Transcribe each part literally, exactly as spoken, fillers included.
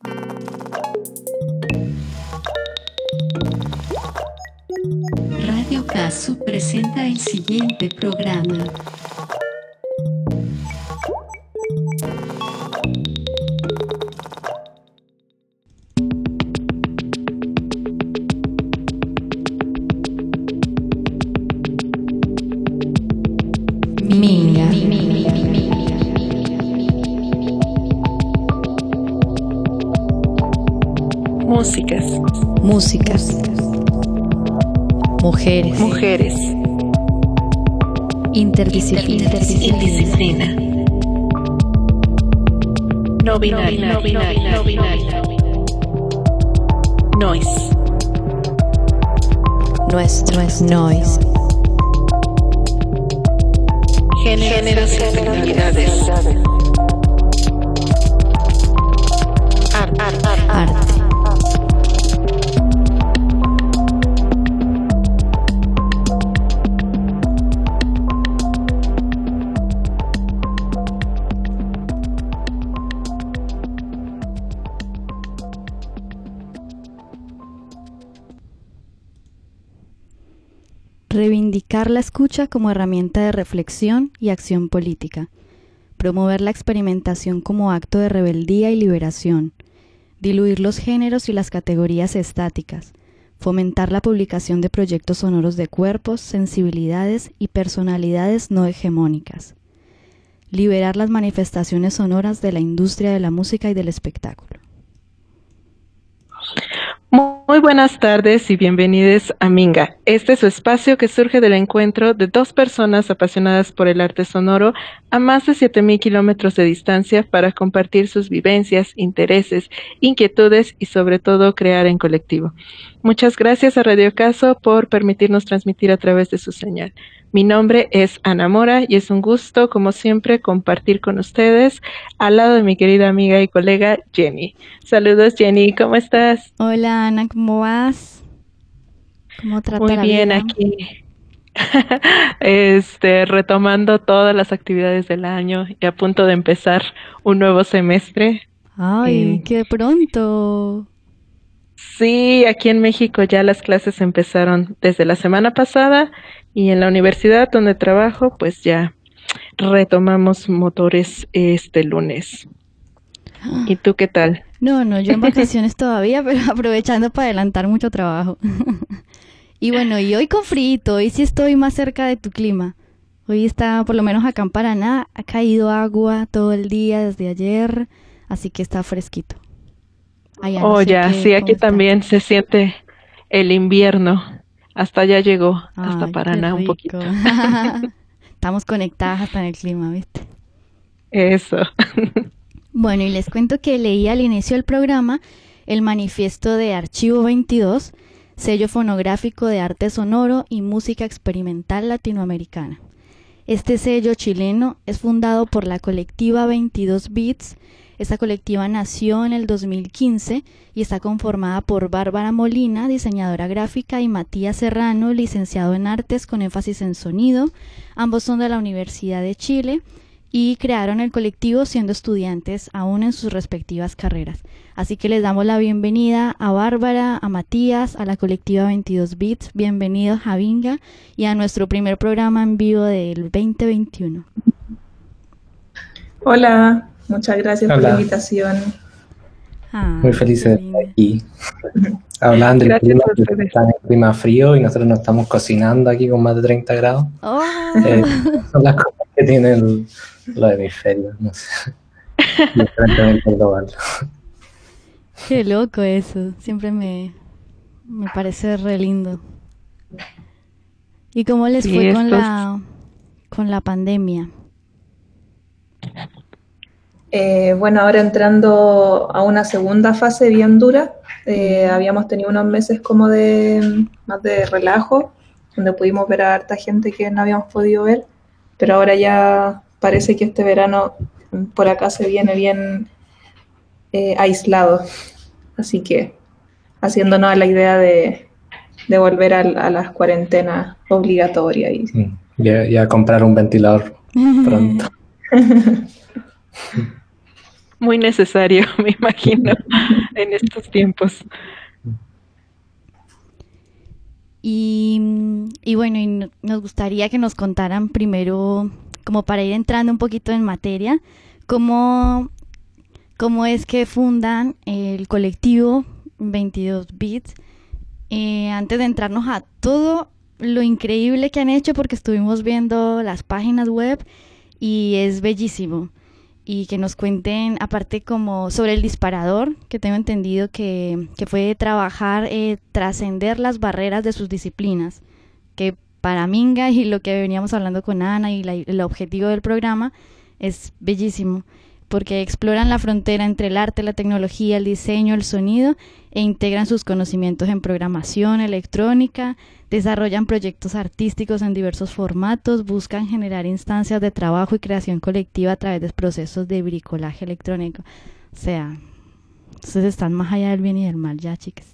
Radio Casu presenta el siguiente programa. Minga. Músicas. Músicas. Mujeres. Mujeres. Interdisciplina. Interdisciplina. No binario. No binario. No binario. Noise. Nuestro es noise. Géneros y actividades. Arte. Arte. Reivindicar la escucha como herramienta de reflexión y acción política. Promover la experimentación como acto de rebeldía y liberación. Diluir los géneros y las categorías estáticas. Fomentar la publicación de proyectos sonoros de cuerpos, sensibilidades y personalidades no hegemónicas. Liberar las manifestaciones sonoras de la industria de la música y del espectáculo. Muy buenas tardes y bienvenidos a Minga. Este es su espacio que surge del encuentro de dos personas apasionadas por el arte sonoro a más de siete mil kilómetros de distancia para compartir sus vivencias, intereses, inquietudes y sobre todo crear en colectivo. Muchas gracias a Radio Caso por permitirnos transmitir a través de su señal. Mi nombre es Ana Mora y es un gusto, como siempre, compartir con ustedes al lado de mi querida amiga y colega Jenny. Saludos, Jenny, ¿cómo estás? Hola Ana, ¿cómo vas? ¿Cómo trata Muy la bien, vida? aquí este, retomando todas las actividades del año y a punto de empezar un nuevo semestre. ¡Ay, Eh, qué pronto! Sí, aquí en México ya las clases empezaron desde la semana pasada y en la universidad donde trabajo, pues ya retomamos motores este lunes. ¿Y tú qué tal? No, no, yo en vacaciones todavía, pero aprovechando para adelantar mucho trabajo. Y bueno, y hoy con frito, hoy sí estoy más cerca de tu clima. Hoy está, por lo menos acá en Paraná, ha caído agua todo el día desde ayer, así que está fresquito. Allá no Oh, sé ya, qué, sí, cómo aquí está. también se siente el invierno. Hasta allá llegó, hasta Ay, qué Paraná un rico. poquito. Estamos conectadas hasta en el clima, ¿viste? Eso. Bueno, y les cuento que leí al inicio del programa el manifiesto de Archivo veintidós, sello fonográfico de arte sonoro y música experimental latinoamericana. Este sello chileno es fundado por la colectiva veintidós Beats. Esta colectiva nació en el dos mil quince y está conformada por Bárbara Molina, diseñadora gráfica, y Matías Serrano, licenciado en artes con énfasis en sonido. Ambos son de la Universidad de Chile y crearon el colectivo siendo estudiantes aún en sus respectivas carreras. Así que les damos la bienvenida a Bárbara, a Matías, a la colectiva veintidós Beats. Bienvenidos a Minga y a nuestro primer programa en vivo del veinte veintiuno. Hola, muchas gracias por Hola. la invitación. Ah, Muy feliz de qué estar lindo. aquí. Hablaban del Gracias clima, a que ustedes. está en el clima frío y nosotros nos estamos cocinando aquí con más de treinta grados. Oh, Eh, son las cosas que tienen el- los hemisferios, no sé. Y el calentamiento global. qué loco eso. Siempre me, me parece re lindo. ¿Y cómo les Sí, fue con estos- la con la pandemia? Eh, bueno, ahora entrando a una segunda fase bien dura, eh, habíamos tenido unos meses como de más de relajo, donde pudimos ver a harta gente que no habíamos podido ver, pero ahora ya parece que este verano por acá se viene bien eh, aislado, así que haciéndonos a la idea de, de volver a, a las cuarentenas obligatorias. Y, Mm, Ya, ya comprar un ventilador pronto. Muy necesario, me imagino, en estos tiempos. Y, y bueno, y no- nos gustaría que nos contaran primero, como para ir entrando un poquito en materia, cómo, cómo es que fundan el colectivo veintidós bits. Eh, antes de entrarnos a todo lo increíble que han hecho, porque estuvimos viendo las páginas web y es bellísimo. Y que nos cuenten, aparte, como sobre el disparador, que tengo entendido que, que fue trabajar, eh, trascender las barreras de sus disciplinas, que para Minga y lo que veníamos hablando con Ana y la- el objetivo del programa es bellísimo, porque exploran la frontera entre el arte, la tecnología, el diseño, el sonido e integran sus conocimientos en programación, electrónica, desarrollan proyectos artísticos en diversos formatos, buscan generar instancias de trabajo y creación colectiva a través de procesos de bricolaje electrónico. O sea, ustedes están más allá del bien y del mal ya, chicas.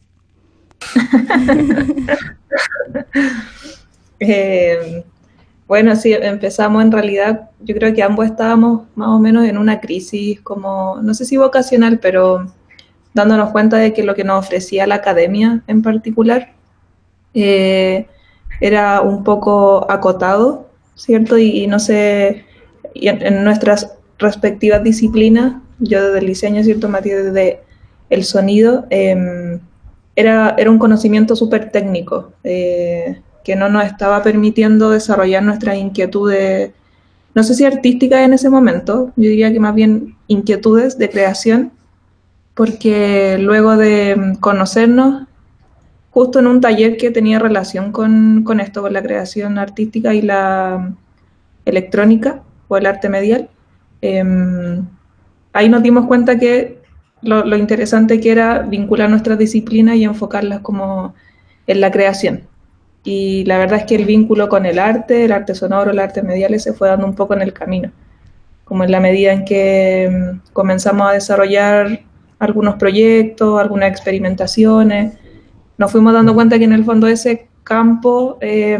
Eh, bueno, sí, empezamos en realidad, yo creo que ambos estábamos más o menos en una crisis como, no sé si vocacional, pero dándonos cuenta de que lo que nos ofrecía la academia en particular eh, era un poco acotado, ¿cierto? Y, y no sé, y en, en nuestras respectivas disciplinas, yo desde el diseño, ¿cierto? Matías desde el sonido, eh, era, era un conocimiento súper técnico, eh, que no nos estaba permitiendo desarrollar nuestras inquietudes, no sé si artísticas en ese momento, yo diría que más bien inquietudes de creación, porque luego de conocernos, justo en un taller que tenía relación con, con esto, con la creación artística y la electrónica o el arte medial, eh, ahí nos dimos cuenta que lo, lo interesante que era vincular nuestras disciplinas y enfocarlas como en la creación. Y la verdad es que el vínculo con el arte, el arte sonoro, el arte medial, se fue dando un poco en el camino, como en la medida en que mm, comenzamos a desarrollar algunos proyectos, algunas experimentaciones, nos fuimos dando cuenta que en el fondo ese campo, eh,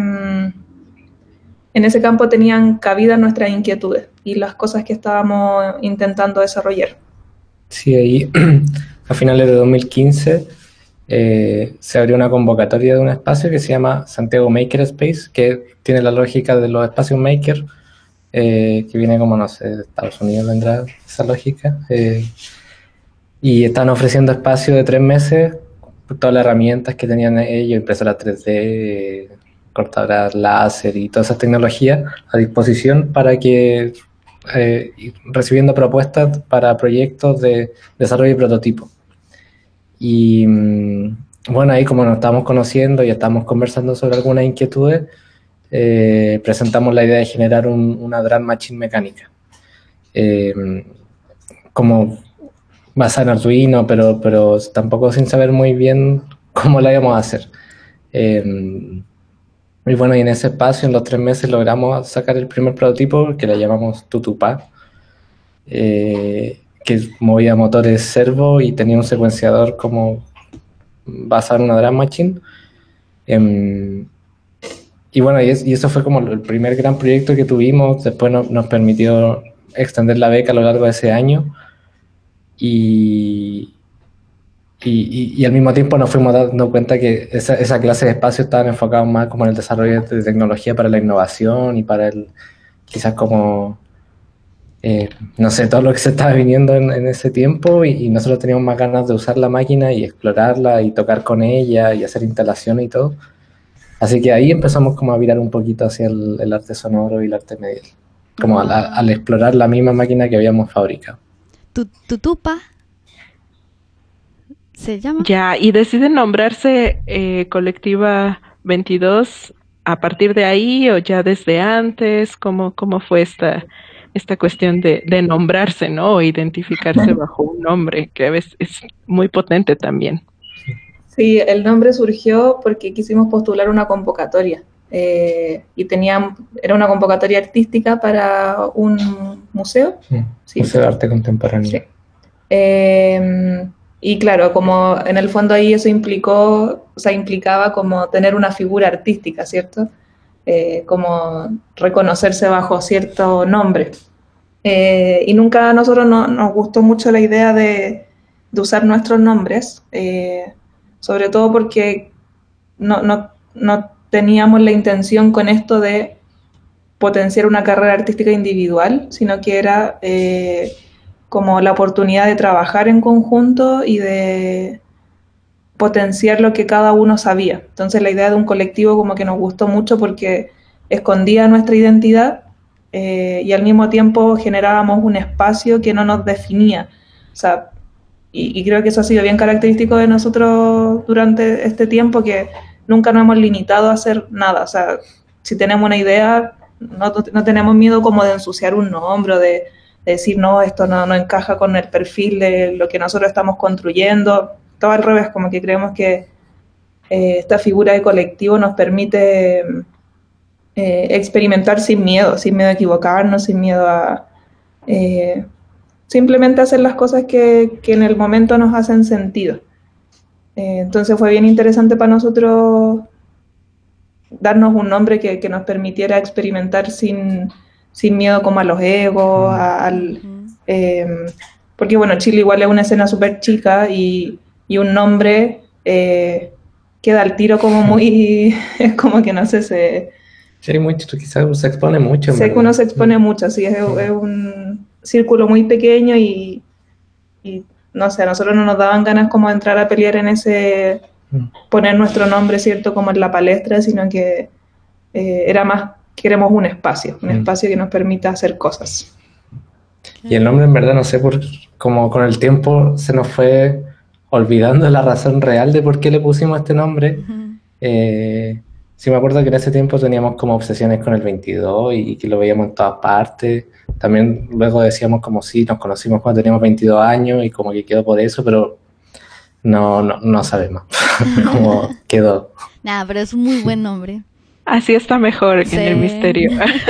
en ese campo tenían cabida nuestras inquietudes y las cosas que estábamos intentando desarrollar. Sí, ahí a finales de dos mil quince eh, se abrió una convocatoria de un espacio que se llama Santiago Maker Space, que tiene la lógica de los espacios maker, eh, que viene como, no sé, de Estados Unidos vendrá esa lógica, eh, y están ofreciendo espacio de tres meses, todas las herramientas que tenían ellos, impresora tres D, cortadoras láser y todas esas tecnologías a disposición para que eh, recibiendo propuestas para proyectos de desarrollo y prototipo. Y mm, bueno, ahí como nos estábamos conociendo y estábamos conversando sobre algunas inquietudes, eh, presentamos la idea de generar un, una drum machine mecánica. Eh, como basada en Arduino, pero, pero tampoco sin saber muy bien cómo la íbamos a hacer. Eh, y bueno, y en ese espacio, en los tres meses, logramos sacar el primer prototipo, que le llamamos Tutupá, eh, que movía motores servo y tenía un secuenciador como basado en una drum machine. Eh, y bueno, y, es, y eso fue como el primer gran proyecto que tuvimos. Después no, nos permitió extender la beca a lo largo de ese año. Y, y, y, y al mismo tiempo nos fuimos dando cuenta que esa, esa clase de espacios estaban enfocados más como en el desarrollo de tecnología para la innovación y para el, quizás como, eh, no sé, todo lo que se estaba viniendo en, en ese tiempo, y, y nosotros teníamos más ganas de usar la máquina y explorarla y tocar con ella y hacer instalaciones y todo. Así que ahí empezamos como a virar un poquito hacia el, el arte sonoro y el arte medial, como al, al explorar la misma máquina que habíamos fabricado. Tu- Tutupa se llama. Ya, y deciden nombrarse eh, Colectiva veintidós a partir de ahí o ya desde antes. ¿Cómo, cómo fue esta, esta cuestión de, de nombrarse, ¿no? O identificarse bajo un nombre, que a veces es muy potente también. Sí, el nombre surgió porque quisimos postular una convocatoria eh, y tenían, era una convocatoria artística para un museo. Sí, Sí. Museo de Arte Contemporáneo. Sí. Eh, y claro, como en el fondo ahí eso implicó, o sea, implicaba como tener una figura artística, ¿cierto? Eh, como reconocerse bajo cierto nombre. Eh, y nunca a nosotros no, nos gustó mucho la idea de, de usar nuestros nombres, eh, sobre todo porque no, no, no teníamos la intención con esto de potenciar una carrera artística individual, sino que era eh, como la oportunidad de trabajar en conjunto y de potenciar lo que cada uno sabía. Entonces la idea de un colectivo como que nos gustó mucho porque escondía nuestra identidad eh, y al mismo tiempo generábamos un espacio que no nos definía. O sea, y, y creo que eso ha sido bien característico de nosotros durante este tiempo, que nunca nos hemos limitado a hacer nada. O sea, si tenemos una idea, no, no tenemos miedo como de ensuciar un nombre, de, de decir, no, esto no, no encaja con el perfil de lo que nosotros estamos construyendo. Todo al revés, como que creemos que eh, esta figura de colectivo nos permite eh, experimentar sin miedo, sin miedo a equivocarnos, sin miedo a eh, simplemente hacer las cosas que, que en el momento nos hacen sentido. Eh, entonces fue bien interesante para nosotros darnos un nombre que, que nos permitiera experimentar sin, sin miedo como a los egos, a, al, eh, porque bueno, Chile igual es una escena súper chica y y un nombre eh, queda al tiro como muy, es como que no sé, se... Sí, mucho, quizás se expone mucho. Sé que uno se expone mucho, sí, es, es un círculo muy pequeño y, y no sé, a nosotros no nos daban ganas como de entrar a pelear en ese, poner nuestro nombre, ¿cierto?, como en la palestra, sino que eh, era más, queremos un espacio, un espacio que nos permita hacer cosas. Y el nombre en verdad, no sé, por como con el tiempo se nos fue olvidando la razón real de por qué le pusimos este nombre. Uh-huh. Eh, sí me acuerdo que en ese tiempo teníamos como obsesiones con el veintidós y que lo veíamos en todas partes. También luego decíamos como sí, nos conocimos cuando teníamos veintidós años y como que quedó por eso, pero no, no, no sabemos cómo quedó. Nada, pero es un muy buen nombre. Así está mejor sí. En el misterio.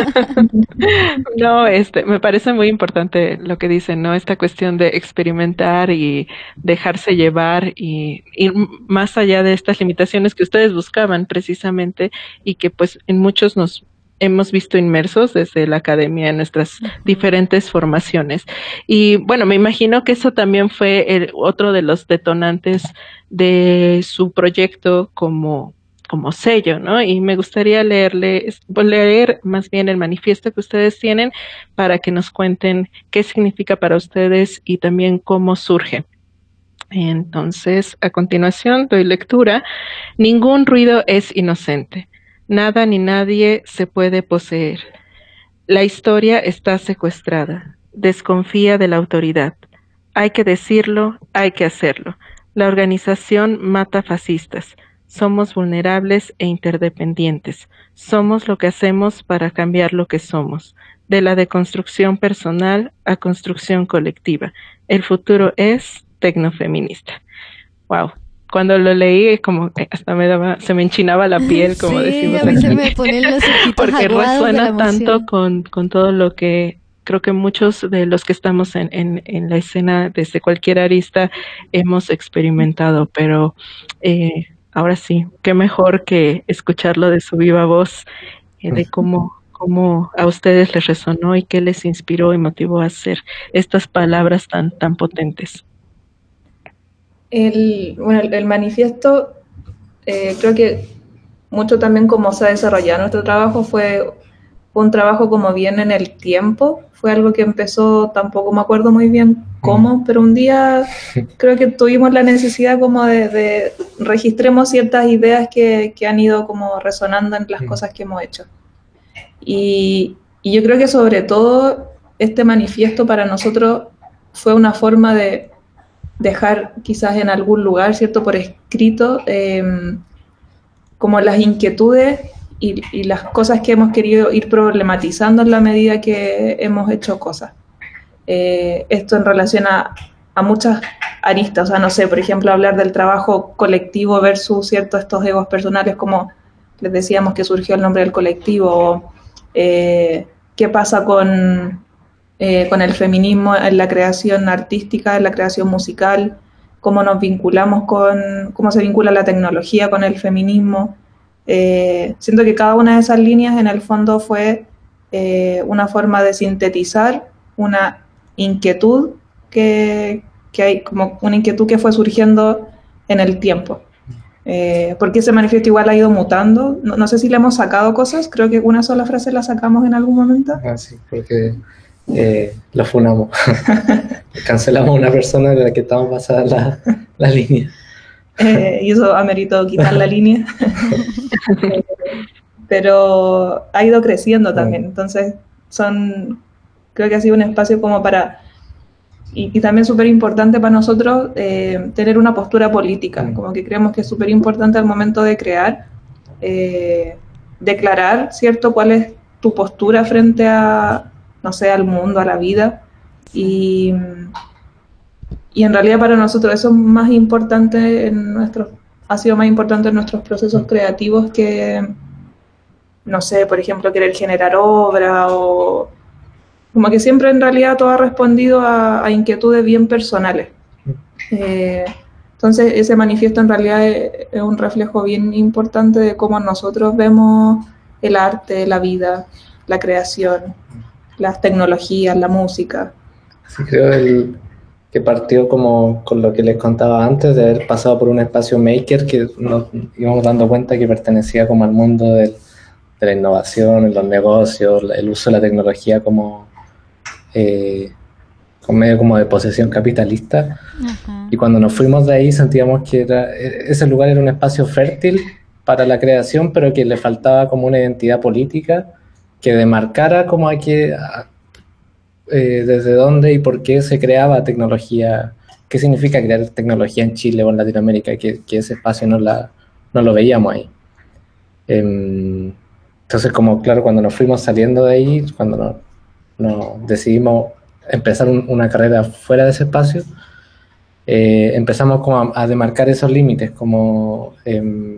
No, este, me parece muy importante lo que dicen, ¿no? Esta cuestión de experimentar y dejarse llevar y ir más allá de estas limitaciones que ustedes buscaban precisamente y que pues en muchos nos hemos visto inmersos desde la academia en nuestras uh-huh. diferentes formaciones. Y bueno, me imagino que eso también fue el, otro de los detonantes de su proyecto como como sello, ¿no? Y me gustaría leerle, leer más bien el manifiesto que ustedes tienen para que nos cuenten qué significa para ustedes y también cómo surge. Entonces, a continuación doy lectura. Ningún ruido es inocente. Nada ni nadie se puede poseer. La historia está secuestrada. Desconfía de la autoridad. Hay que decirlo, hay que hacerlo. La organización mata fascistas. Somos vulnerables e interdependientes. Somos lo que hacemos para cambiar lo que somos. De la deconstrucción personal a construcción colectiva. El futuro es tecnofeminista. Wow. Cuando lo leí, como hasta me daba, se me enchinaba la piel, como sí, decimos a mí aquí. Se me ponen los ojitos porque resuena de tanto con, con todo lo que creo que muchos de los que estamos en, en, en la escena desde cualquier arista hemos experimentado, pero eh, ahora sí, qué mejor que escucharlo de su viva voz, eh, de cómo, cómo a ustedes les resonó y qué les inspiró y motivó a hacer estas palabras tan, tan potentes. El, bueno, el, el manifiesto, eh, creo que mucho también como se ha desarrollado nuestro trabajo fue un trabajo como bien en el tiempo, fue algo que empezó, tampoco me acuerdo muy bien cómo, pero un día creo que tuvimos la necesidad como de, de registremos ciertas ideas que, que han ido como resonando en las cosas que hemos hecho. Y, y yo creo que sobre todo este manifiesto para nosotros fue una forma de dejar quizás en algún lugar, ¿cierto?, por escrito, eh, como las inquietudes y, y las cosas que hemos querido ir problematizando en la medida que hemos hecho cosas. Eh, esto en relación a, a muchas aristas, o sea, no sé, por ejemplo, hablar del trabajo colectivo versus, ¿cierto?, estos egos personales, como les decíamos que surgió el nombre del colectivo, o, eh, qué pasa con... Eh, con el feminismo en la creación artística, en la creación musical, cómo nos vinculamos con, cómo se vincula la tecnología con el feminismo. Eh, siento que cada una de esas líneas en el fondo fue eh, una forma de sintetizar una inquietud que, que hay, como una inquietud que fue surgiendo en el tiempo. Eh, porque ese manifiesto igual ha ido mutando. No, no sé si le hemos sacado cosas, creo que una sola frase la sacamos en algún momento. Ah, sí, porque eh, lo funamos. Cancelamos a una persona de la que estamos pasada la, la línea. Eh, y eso ameritó quitar la línea. eh, pero ha ido creciendo también. Entonces, son, creo que ha sido un espacio como para, y, y también súper importante para nosotros, eh, tener una postura política. Como que creemos que es súper importante al momento de crear, eh, declarar, ¿cierto?, cuál es tu postura frente a, no sé, al mundo, a la vida. Y... Y en realidad para nosotros eso es más importante en nuestros, ha sido más importante en nuestros procesos creativos que, no sé, por ejemplo, querer generar obra o... Como que siempre en realidad todo ha respondido a, a inquietudes bien personales. Eh, entonces ese manifiesto en realidad es, es un reflejo bien importante de cómo nosotros vemos el arte, la vida, la creación, las tecnologías, la música. Sí, creo el... que partió como con lo que les contaba antes, de haber pasado por un espacio maker que nos íbamos dando cuenta que pertenecía como al mundo del, de la innovación, los negocios, el uso de la tecnología como, eh, como medio como de posesión capitalista. Uh-huh. Y cuando nos fuimos de ahí sentíamos que era, ese lugar era un espacio fértil para la creación, pero que le faltaba como una identidad política que demarcara como a que... A, Eh, desde dónde y por qué se creaba tecnología, qué significa crear tecnología en Chile o en Latinoamérica, que, que ese espacio no, la, no lo veíamos ahí. Eh, entonces, como claro, cuando nos fuimos saliendo de ahí, cuando nos, nos decidimos empezar un, una carrera fuera de ese espacio, eh, empezamos como a, a demarcar esos límites, como eh,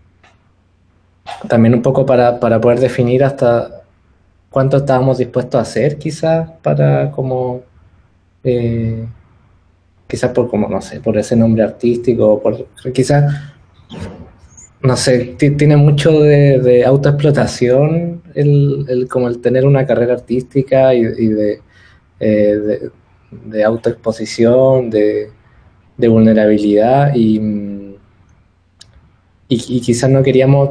también un poco para, para poder definir hasta cuánto estábamos dispuestos a hacer, quizás, para como, eh, quizás por como, no sé, por ese nombre artístico, por quizás, no sé, tiene mucho de, de autoexplotación, el, el, como el tener una carrera artística y, y de, eh, de, de autoexposición, de, de vulnerabilidad, y, y, y quizás no queríamos,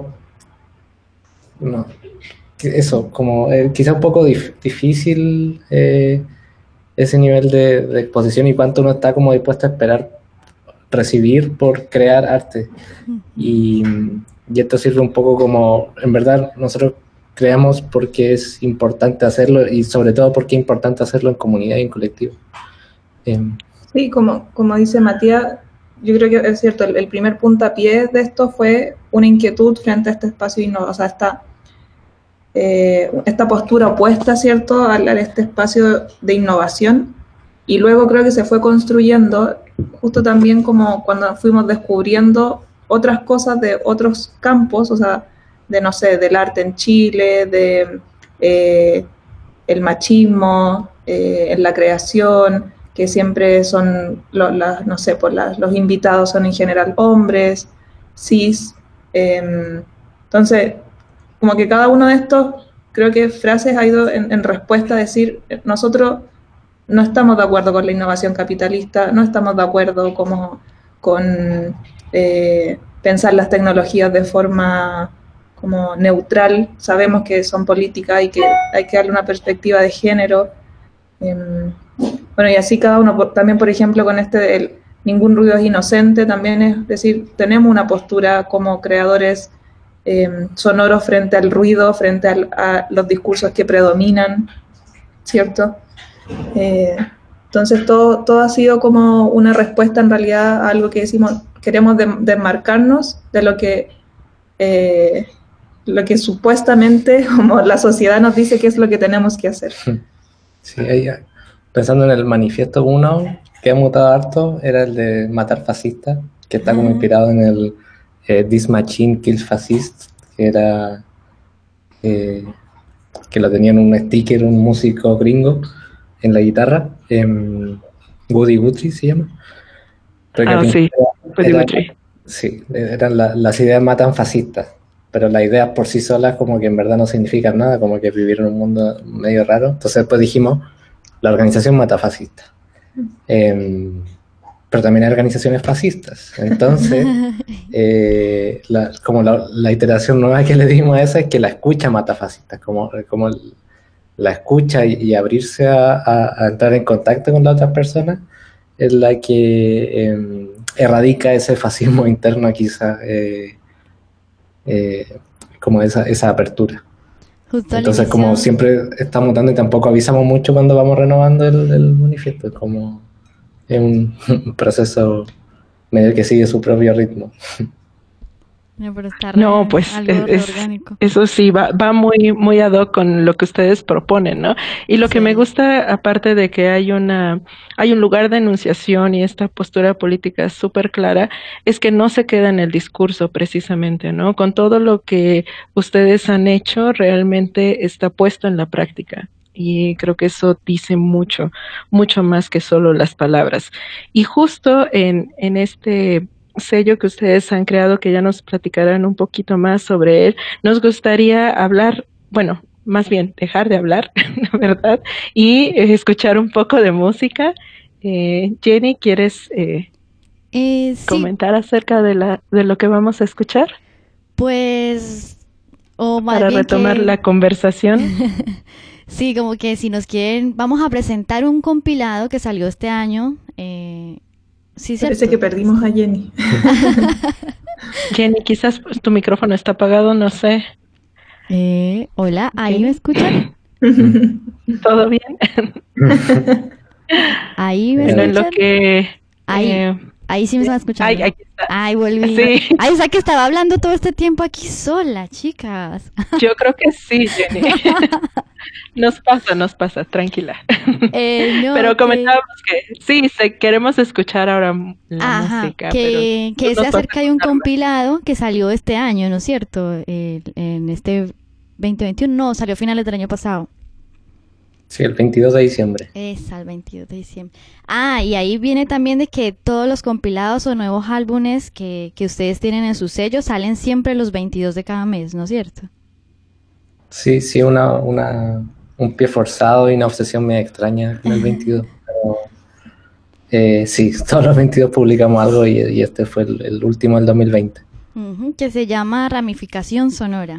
no, eso, como eh, quizá un poco dif difícil eh, ese nivel de, de exposición y cuánto uno está como dispuesto a esperar recibir por crear arte. Y, y esto sirve un poco como, en verdad, nosotros creamos porque es importante hacerlo y sobre todo porque es importante hacerlo en comunidad y en colectivo. Eh, sí, como, como dice Matías, yo creo que es cierto, el, el primer puntapié de esto fue una inquietud frente a este espacio innovador, o sea, esta... Eh, esta postura opuesta, ¿cierto?, a, a este espacio de innovación, y luego creo que se fue construyendo justo también como cuando fuimos descubriendo otras cosas de otros campos, o sea, de, no sé, del arte en Chile, de eh, el machismo, eh, en la creación, que siempre son, lo, la, no sé, pues la, los invitados son en general hombres, cis, eh, entonces... Como que cada uno de estos, creo que frases ha ido en, en respuesta a decir, nosotros no estamos de acuerdo con la innovación capitalista, no estamos de acuerdo como con eh, pensar las tecnologías de forma como neutral, sabemos que son políticas y que hay que darle una perspectiva de género. Eh, bueno, y así cada uno, también por ejemplo con este, el, ningún ruido es inocente, también es decir, tenemos una postura como creadores Eh, sonoros frente al ruido, frente al, a los discursos que predominan, ¿cierto? Eh, entonces todo, todo ha sido como una respuesta en realidad a algo que decimos, queremos de, desmarcarnos de lo que, eh, lo que supuestamente como la sociedad nos dice que es lo que tenemos que hacer. Sí, ahí, pensando en el manifiesto uno, que ha mutado harto, era el de matar fascistas, que está como inspirado en el Eh, This Machine Kills Fascists, que era eh, que lo tenía en un sticker un músico gringo en la guitarra, eh, Woody Guthrie se llama. Ah, sí, Woody Guthrie. Sí, eran la, las ideas matan fascistas, pero las ideas por sí solas como que en verdad no significan nada, como que vivieron un mundo medio raro. Entonces después dijimos, la organización Matafascista. Eh, pero también hay organizaciones fascistas. Entonces, eh, la, como la, la iteración nueva que le dimos a esa es que la escucha Matafascista, como, como el, la escucha y, y abrirse a, a, a entrar en contacto con las otras personas es la que eh, erradica ese fascismo interno, quizá, eh, eh, como esa, esa apertura. Justo Entonces, como siempre está mutando y tampoco avisamos mucho cuando vamos renovando el, el manifiesto, como es un, un proceso medio que sigue su propio ritmo. No, pero está re, No, pues algo es, orgánico. eso sí, va, va muy, muy ad hoc con lo que ustedes proponen, ¿no? Y lo Sí. que me gusta, aparte de que hay una, hay un lugar de enunciación y esta postura política súper clara, es que no se queda en el discurso precisamente, ¿no? Con todo lo que ustedes han hecho, realmente está puesto en la práctica. Y creo que eso dice mucho, mucho más que solo las palabras. Y justo en, en este sello que ustedes han creado, que ya nos platicarán un poquito más sobre él, nos gustaría hablar, bueno, más bien dejar de hablar, ¿verdad? Y eh, escuchar un poco de música. Eh, Jenny, ¿quieres eh, Eh, sí, comentar acerca de la de lo que vamos a escuchar pues, o más para bien retomar que, la conversación? sí, como que si nos quieren, vamos a presentar un compilado que salió este año. Eh, sí, Parece cierto. que perdimos a Jenny. Jenny, quizás pues, tu micrófono está apagado, no sé. Eh, hola, ¿ahí Ok. me escuchan? ¿Todo bien? ¿Ahí me Bueno, en lo escuchan? que... Ahí, eh, ahí sí me están escuchando. ay, aquí está. Ay, volví. Sí. Ay, o sea que estaba hablando todo este tiempo aquí sola, chicas. Yo creo que sí, Jenny. Nos pasa, nos pasa, tranquila. Eh, no, Pero que- comentábamos que sí, se, queremos escuchar ahora m- la Ajá, música, que, pero que tú se nos vas a acerca de un contar más. compilado que salió este año, ¿no es cierto? El- en este veinte veintiuno, no, salió a finales del año pasado. Sí, el veintidós de diciembre. Es al veintidós de diciembre. Ah, y ahí viene también de que todos los compilados o nuevos álbumes que, que ustedes tienen en su sello salen siempre los veintidós de cada mes, ¿no es cierto? Sí, sí, una, una, un pie forzado y una obsesión medio extraña en el veintidós. Pero, eh, sí, todos los veintidós publicamos algo y, y este fue el, el último del dos mil veinte. Ujú, que se llama Ramificación Sonora.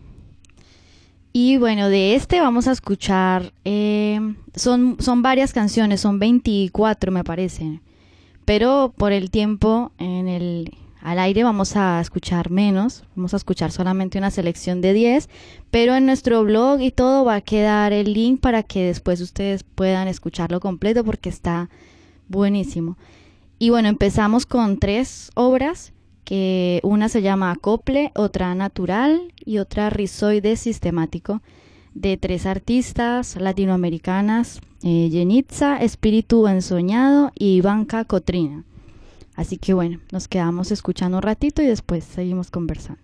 Y bueno, de este vamos a escuchar, eh, son, son varias canciones, son veinticuatro me parece, pero por el tiempo en el, al aire vamos a escuchar menos, vamos a escuchar solamente una selección de diez, pero en nuestro blog y todo va a quedar el link para que después ustedes puedan escucharlo completo porque está buenísimo. Y bueno, empezamos con tres obras, que una se llama Acople, otra Natural y otra Rizoide Sistemático, de tres artistas latinoamericanas, eh, Yenitza, Espíritu Ensoñado y Ivanka Cotrina. Así que bueno, nos quedamos escuchando un ratito y después seguimos conversando.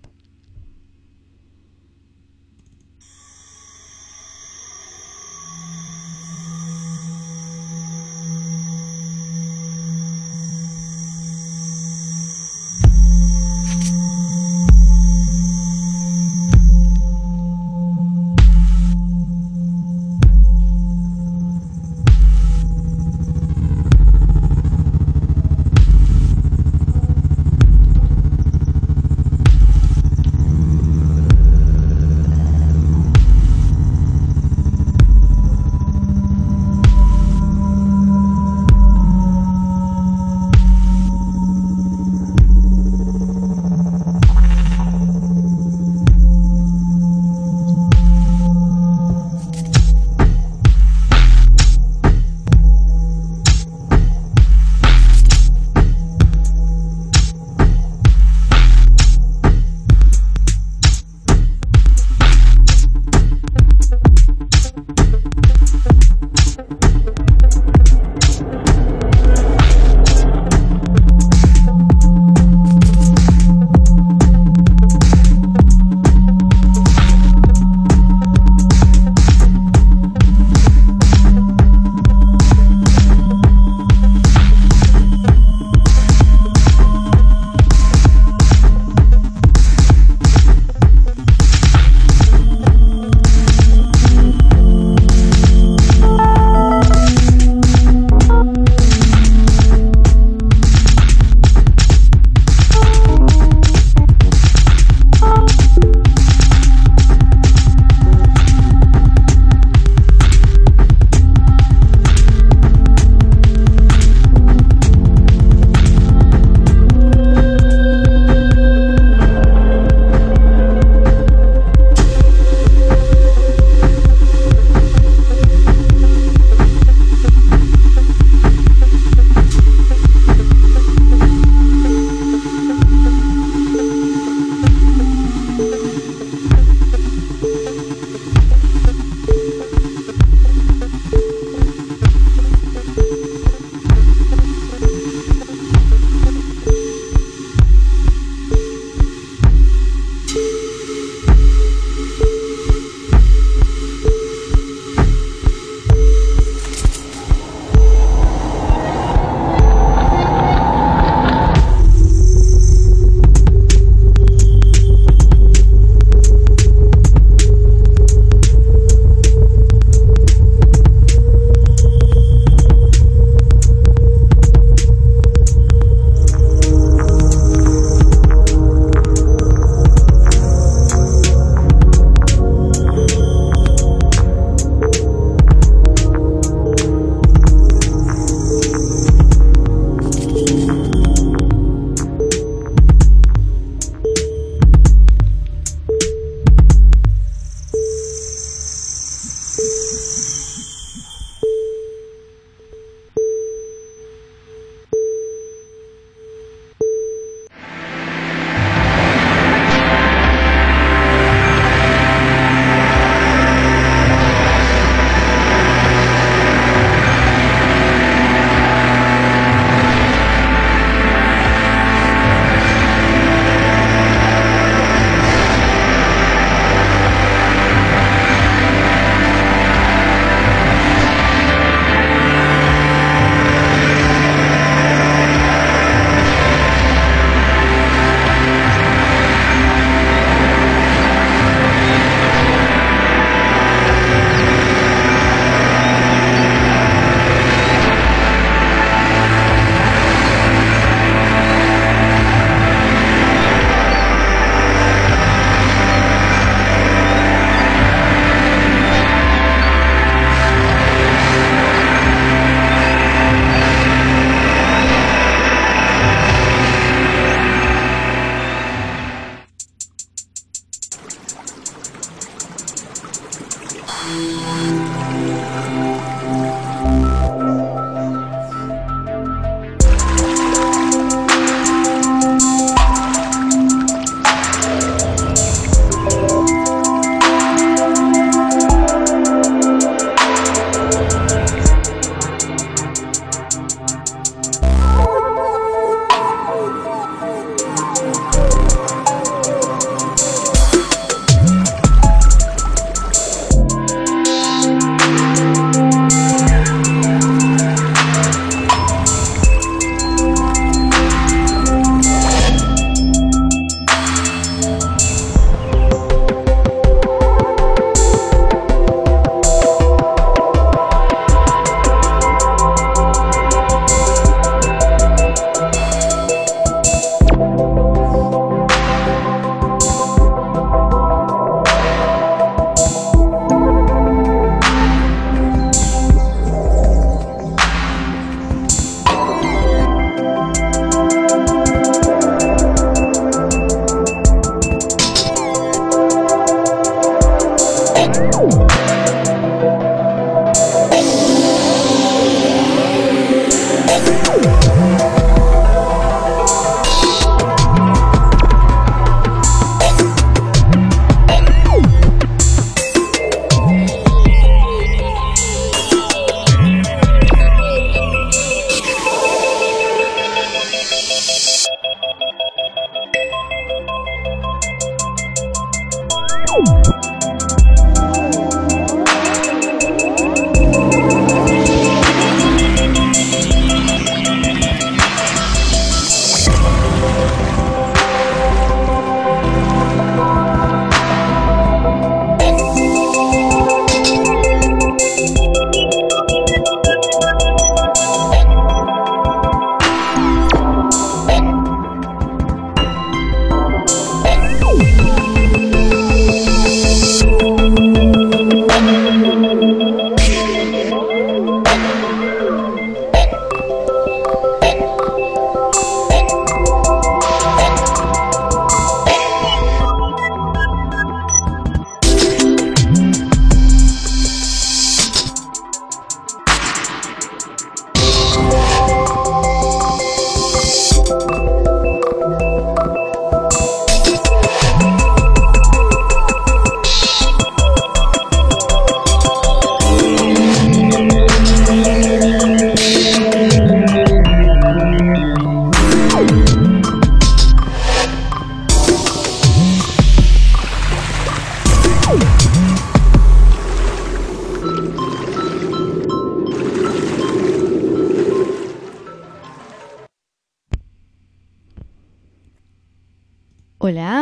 Hola.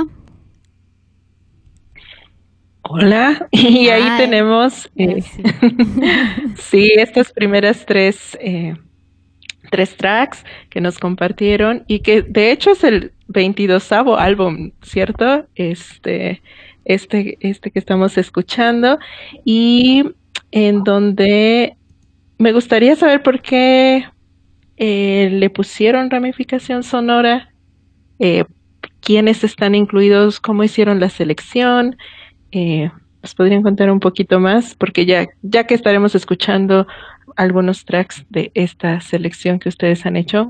Hola, y ahí Ay, tenemos, eh, sí. sí, estas primeras tres, eh, tres tracks que nos compartieron y que de hecho es el veintidosavo álbum, ¿cierto? Este, este, este que estamos escuchando y en donde me gustaría saber por qué eh, le pusieron ramificación sonora, eh, quiénes están incluidos, cómo hicieron la selección. Eh, ¿nos podrían contar un poquito más? Porque ya, ya que estaremos escuchando algunos tracks de esta selección que ustedes han hecho.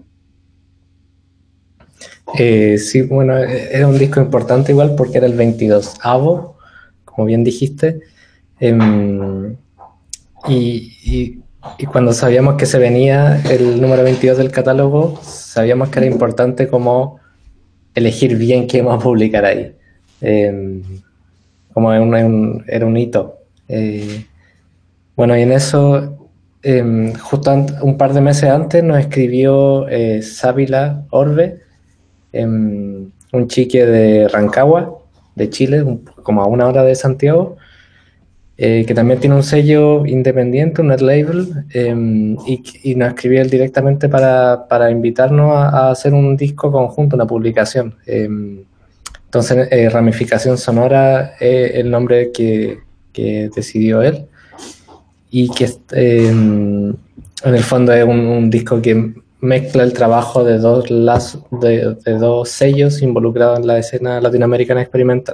Eh, sí, bueno, eh, era un disco importante igual porque era el veintidosavo, como bien dijiste. Em, y, y- y cuando sabíamos que se venía el número veintidós del catálogo, sabíamos que era importante como elegir bien qué íbamos a publicar ahí. Em, como era un, era un- era un hito. Eh, bueno, y en eso, em, justo an- un par de meses antes nos escribió eh, Sábila Orbe, em, un chique de Rancagua, de Chile, un- como a una hora de Santiago, eh, que también tiene un sello independiente, un net label, em, y, y nos escribió él directamente para, para invitarnos a, a hacer un disco conjunto, una publicación. Em, entonces, eh, Ramificación Sonora es el nombre que, que decidió él y que eh, en el fondo es un, un disco que mezcla el trabajo de dos, las, de, de dos sellos involucrados en la escena latinoamericana experimental.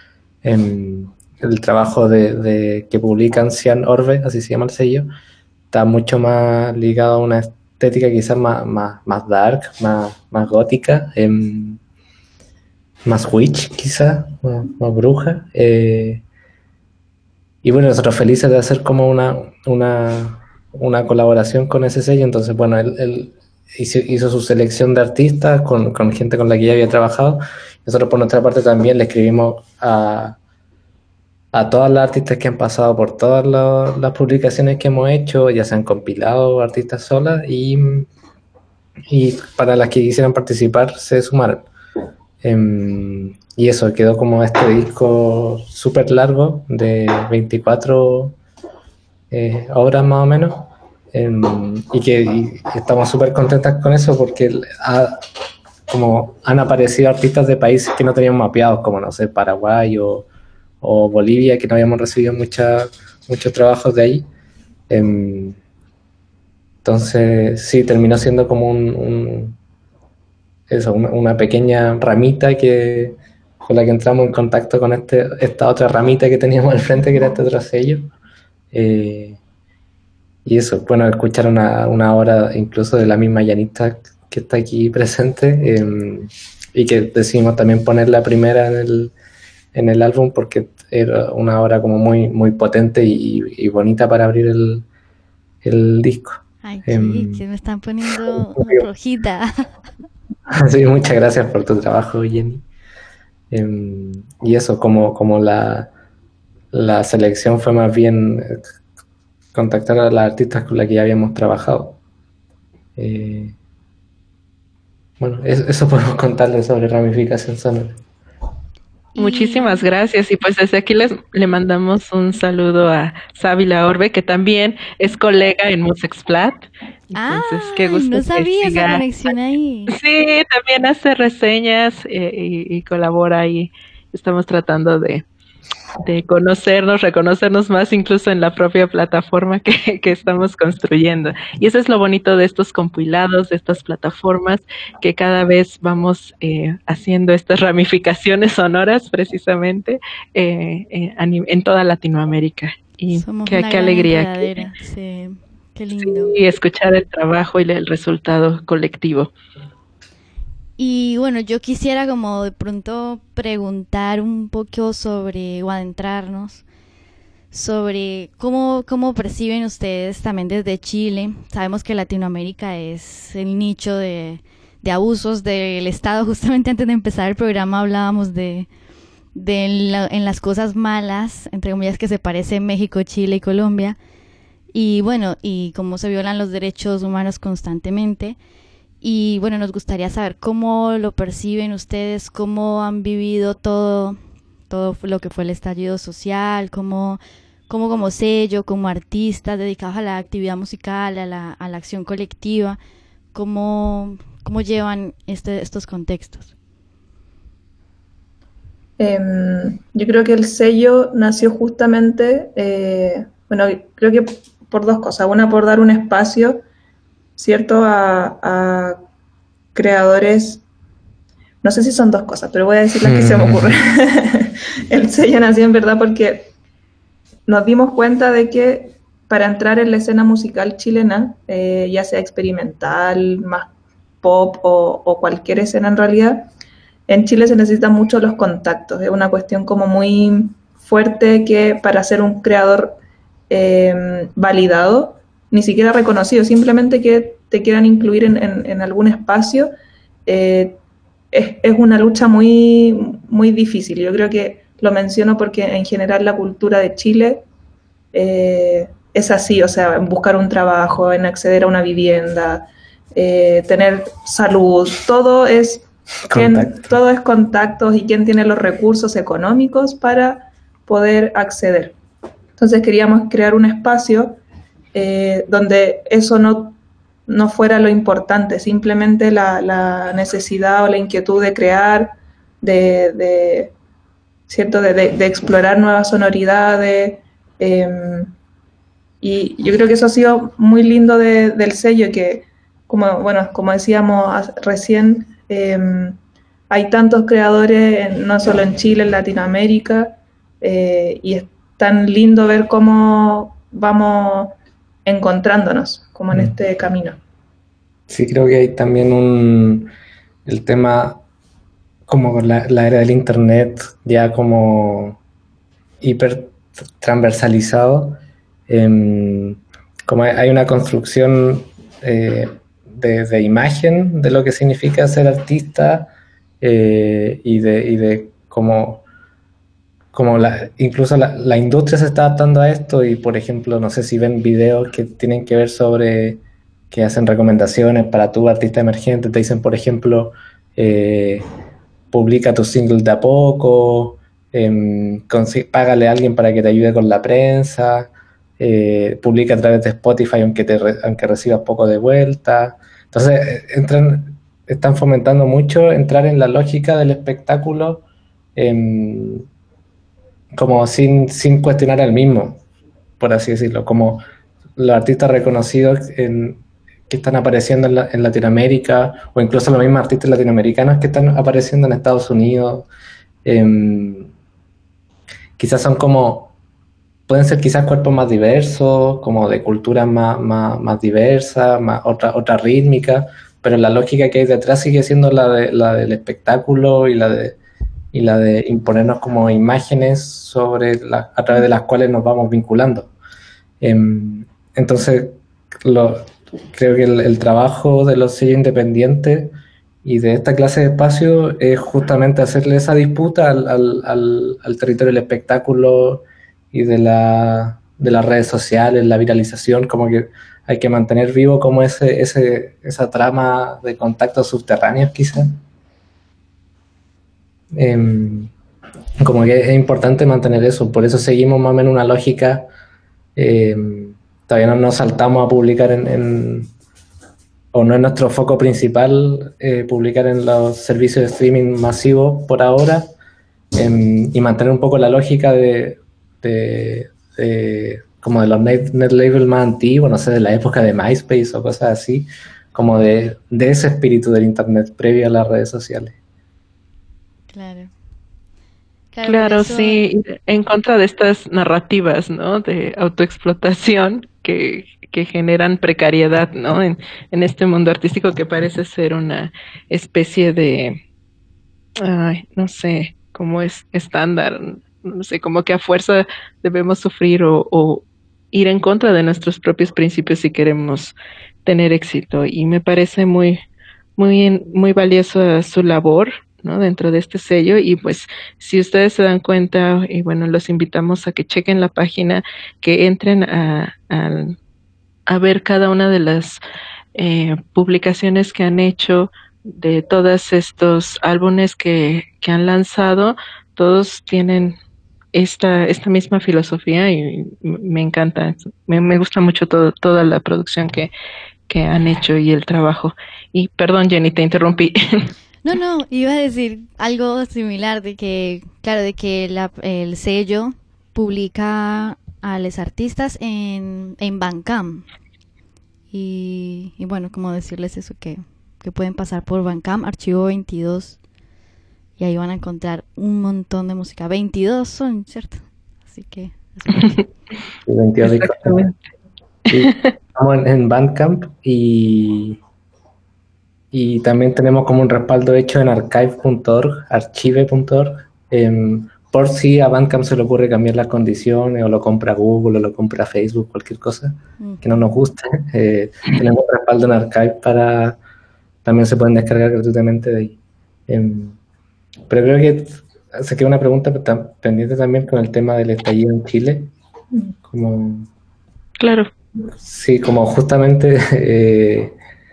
En el trabajo de, de que publica Ancian Orbe, así se llama el sello, está mucho más ligado a una estética quizás más, más, más dark, más, más gótica, eh, más witch quizás, más, más bruja. Eh, y bueno, nosotros felices de hacer como una, una, una colaboración con ese sello. Entonces, bueno, él, él hizo, hizo, su selección de artistas con, con gente con la que ya había trabajado. Nosotros por nuestra parte también le escribimos a, a todas las artistas que han pasado por todas lo, las publicaciones que hemos hecho, ya se han compilado artistas solas y, y para las que quisieran participar se sumaron. Um, y eso, quedó como este disco súper largo de veinticuatro eh, obras más o menos, um, y que y estamos súper contentas con eso porque ha, como han aparecido artistas de países que no teníamos mapeados, como no sé, Paraguay o, o Bolivia, que no habíamos recibido mucha, muchos trabajos de ahí. Um, entonces sí, terminó siendo como un, un eso, una, una pequeña ramita que con la que entramos en contacto con este, esta otra ramita que teníamos al frente, que era este otro sello. Eh, y eso, bueno, escuchar una, una hora incluso de la misma Yanista que está aquí presente, eh, y que decidimos también poner la primera en el, en el álbum porque era una hora como muy, muy potente y, y bonita para abrir el, el disco. Ay, Eh, que me están poniendo rojita. Sí, muchas gracias por tu trabajo, Jenny. Eh, y eso, como, como la, la selección fue más bien contactar a las artistas con las que ya habíamos trabajado. Eh, bueno, eso, eso podemos contarles sobre Ramificación Sonora. Muchísimas gracias y pues desde aquí les le mandamos un saludo a Sábila Orbe, que también es colega en Musexplat. Entonces, ah, qué gusto no sabía que siga. Esa conexión ahí. Sí, también hace reseñas eh, y, y colabora ahí. Estamos tratando de, de conocernos, reconocernos más incluso en la propia plataforma que, que estamos construyendo. Y eso es lo bonito de estos compilados, de estas plataformas, que cada vez vamos eh, haciendo estas ramificaciones sonoras precisamente eh, eh, en toda Latinoamérica. Y Somos qué, una qué gran alegría. Que, sí, qué lindo. Sí, escuchar el trabajo y el resultado colectivo. Y bueno, yo quisiera como de pronto preguntar un poco sobre, o adentrarnos, sobre cómo, cómo perciben ustedes también desde Chile. Sabemos que Latinoamérica es el nicho de, de abusos del Estado. Justamente antes de empezar el programa hablábamos de, de la, en las cosas malas, entre comillas, que se parecen México, Chile y Colombia. Y bueno, y cómo se violan los derechos humanos constantemente. Y bueno, nos gustaría saber cómo lo perciben ustedes, cómo han vivido todo, todo lo que fue el estallido social, cómo, cómo como sello, como artistas dedicados a la actividad musical, a la, a la acción colectiva, cómo, cómo llevan este, estos contextos. Eh, yo creo que el sello nació justamente, eh, bueno, creo que por dos cosas. Una, por dar un espacio, ¿cierto?, a, a creadores. No sé si son dos cosas, pero voy a decir las que se me ocurren. El sello nació en verdad porque nos dimos cuenta de que para entrar en la escena musical chilena, eh, ya sea experimental, más pop o, o cualquier escena en realidad, en Chile se necesitan mucho los contactos. Es una cuestión como muy fuerte que para ser un creador eh, validado, ni siquiera reconocido, simplemente que te quieran incluir en, en, en algún espacio, eh, es, es una lucha muy, muy difícil. Yo creo que lo menciono porque en general la cultura de Chile eh, es así, o sea, en buscar un trabajo, en acceder a una vivienda, eh, tener salud, todo es, quien, todo es contactos y quién tiene los recursos económicos para poder acceder. Entonces queríamos crear un espacio eh, donde eso no, no fuera lo importante, simplemente la, la necesidad o la inquietud de crear, de, de, ¿cierto? de, de, de explorar nuevas sonoridades. Eh, y yo creo que eso ha sido muy lindo de, del sello, que como, bueno, como decíamos recién, eh, hay tantos creadores, en, no solo en Chile, en Latinoamérica, eh, y es tan lindo ver cómo vamos encontrándonos como en este camino. Sí, creo que hay también un el tema como con la, la era del internet ya como hiper transversalizado, eh, como hay, hay una construcción eh, de, de imagen de lo que significa ser artista, eh, y de, y de cómo como la, incluso la, la industria se está adaptando a esto y, por ejemplo, no sé si ven videos que tienen que ver sobre, que hacen recomendaciones para tu artista emergente, te dicen, por ejemplo, eh, publica tu single de a poco, eh, págale a alguien para que te ayude con la prensa, eh, publica a través de Spotify aunque, te re, aunque recibas poco de vuelta. Entonces, entran, están fomentando mucho entrar en la lógica del espectáculo, eh, como sin, sin cuestionar al mismo, por así decirlo, como los artistas reconocidos en, que están apareciendo en, la, en Latinoamérica, o incluso los mismos artistas latinoamericanos que están apareciendo en Estados Unidos, eh, quizás son como, pueden ser quizás cuerpos más diversos, como de culturas más, más, más diversas, más, otra, otra rítmica, pero la lógica que hay detrás sigue siendo la, de, la del espectáculo y la de y la de imponernos como imágenes sobre la, a través de las cuales nos vamos vinculando. Eh, entonces, lo, creo que el, el trabajo de los sellos independientes y de esta clase de espacio es justamente hacerle esa disputa al, al, al, al territorio del espectáculo y de, la, de las redes sociales, la viralización, como que hay que mantener vivo como ese, ese, esa trama de contactos subterráneos quizás. Eh, como que es importante mantener eso, por eso seguimos más o menos una lógica, eh, todavía no nos saltamos a publicar en, en o no es nuestro foco principal, eh, publicar en los servicios de streaming masivos por ahora, eh, y mantener un poco la lógica de, de, de como de los net, net labels más antiguos, no sé, de la época de MySpace o cosas así, como de, de ese espíritu del internet previo a las redes sociales. Claro. Claro, claro eso... sí, en contra de estas narrativas, ¿no? De autoexplotación que, que generan precariedad, ¿no? En, en este mundo artístico que parece ser una especie de, ay, no sé, como es estándar, no sé, como que a fuerza debemos sufrir o, o ir en contra de nuestros propios principios si queremos tener éxito. Y me parece muy, muy, muy valiosa su labor, ¿no? Dentro de este sello. Y pues si ustedes se dan cuenta, y bueno, los invitamos a que chequen la página, que entren a, a, a ver cada una de las eh, publicaciones que han hecho de todos estos álbumes que, que han lanzado, todos tienen esta, esta misma filosofía y me encanta, me, me gusta mucho todo, toda la producción que, que han hecho y el trabajo. Y perdón, Jenny, te interrumpí. No, no, iba a decir algo similar, de que, claro, de que la, el sello publica a los artistas en, en Bandcamp. Y, y bueno, como decirles eso, que, que pueden pasar por Bandcamp, Archivo veintidós, y ahí van a encontrar un montón de música. veintidós son, ¿cierto? Así que... veintidós Exactamente. Sí, estamos en, en Bandcamp y, y también tenemos como un respaldo hecho en archive punto org, archive punto org, eh, por si a Bandcamp se le ocurre cambiar las condiciones o lo compra Google o lo compra Facebook, cualquier cosa mm. que no nos guste. Eh, tenemos un respaldo en archive para... También se pueden descargar gratuitamente de ahí. Eh, pero creo que se queda una pregunta pendiente también con el tema del estallido en Chile. Como... Claro. Sí, como justamente eh,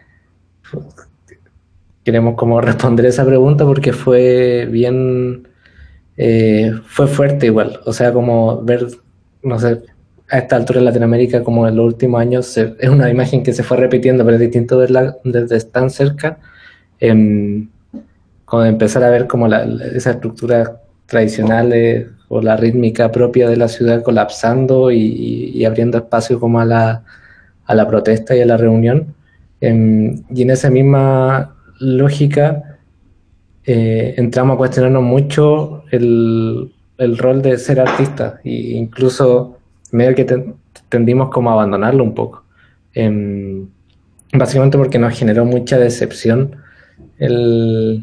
queremos como responder esa pregunta porque fue bien, eh, fue fuerte igual, o sea, como ver, no sé, a esta altura en Latinoamérica como en los últimos años se, es una imagen que se fue repitiendo, pero es distinto verla desde tan cerca, eh, como de empezar a ver como la, esa estructura tradicional eh, o la rítmica propia de la ciudad colapsando y, y, y abriendo espacio como a la, a la protesta y a la reunión. Eh, y en esa misma lógica eh, entramos a cuestionarnos mucho el, el rol de ser artista e incluso medio que ten, tendimos como a abandonarlo un poco. Eh, básicamente porque nos generó mucha decepción el...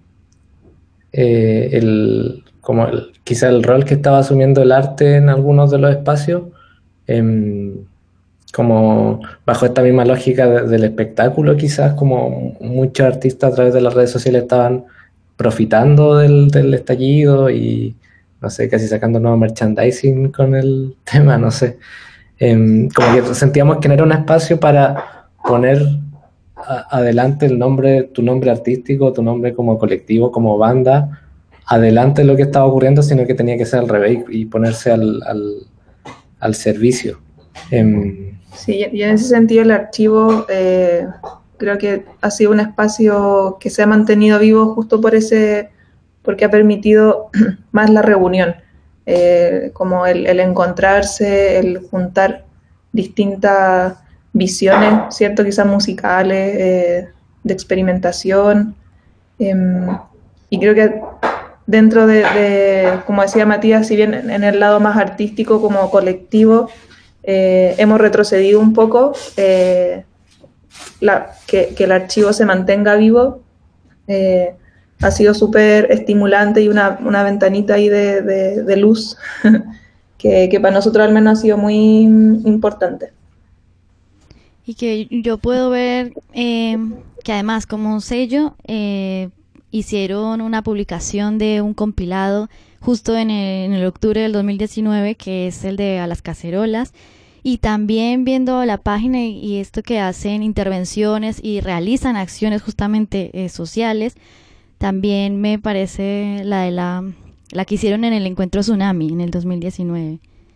Eh, el como el, quizá el rol que estaba asumiendo el arte en algunos de los espacios, eh, como bajo esta misma lógica de, del espectáculo, quizás como muchos artistas a través de las redes sociales estaban profitando del, del estallido y, no sé, casi sacando nuevo merchandising con el tema, no sé. Eh, como que sentíamos que no era un espacio para poner a, adelante el nombre, tu nombre artístico, tu nombre como colectivo, como banda, adelante lo que estaba ocurriendo, sino que tenía que ser al revés y ponerse al, al, al servicio. Eh, sí, y en ese sentido el archivo eh, creo que ha sido un espacio que se ha mantenido vivo justo por ese, porque ha permitido más la reunión, eh, como el, el encontrarse, el juntar distintas visiones, ¿cierto? Quizás musicales, eh, de experimentación, eh, y creo que dentro de, de, como decía Matías, si bien en el lado más artístico como colectivo, eh, hemos retrocedido un poco, eh, la, que, que el archivo se mantenga vivo, eh, ha sido súper estimulante y una, una ventanita ahí de, de, de luz que, que para nosotros al menos ha sido muy importante. Y que yo puedo ver eh, que además como un sello eh, hicieron una publicación de un compilado justo en el, en el octubre del dos mil diecinueve, que es el de A las Cacerolas, y también viendo la página y, y esto que hacen intervenciones y realizan acciones justamente eh, sociales, también me parece la de la, la que hicieron en el Encuentro Tsunami en el dos mil diecinueve.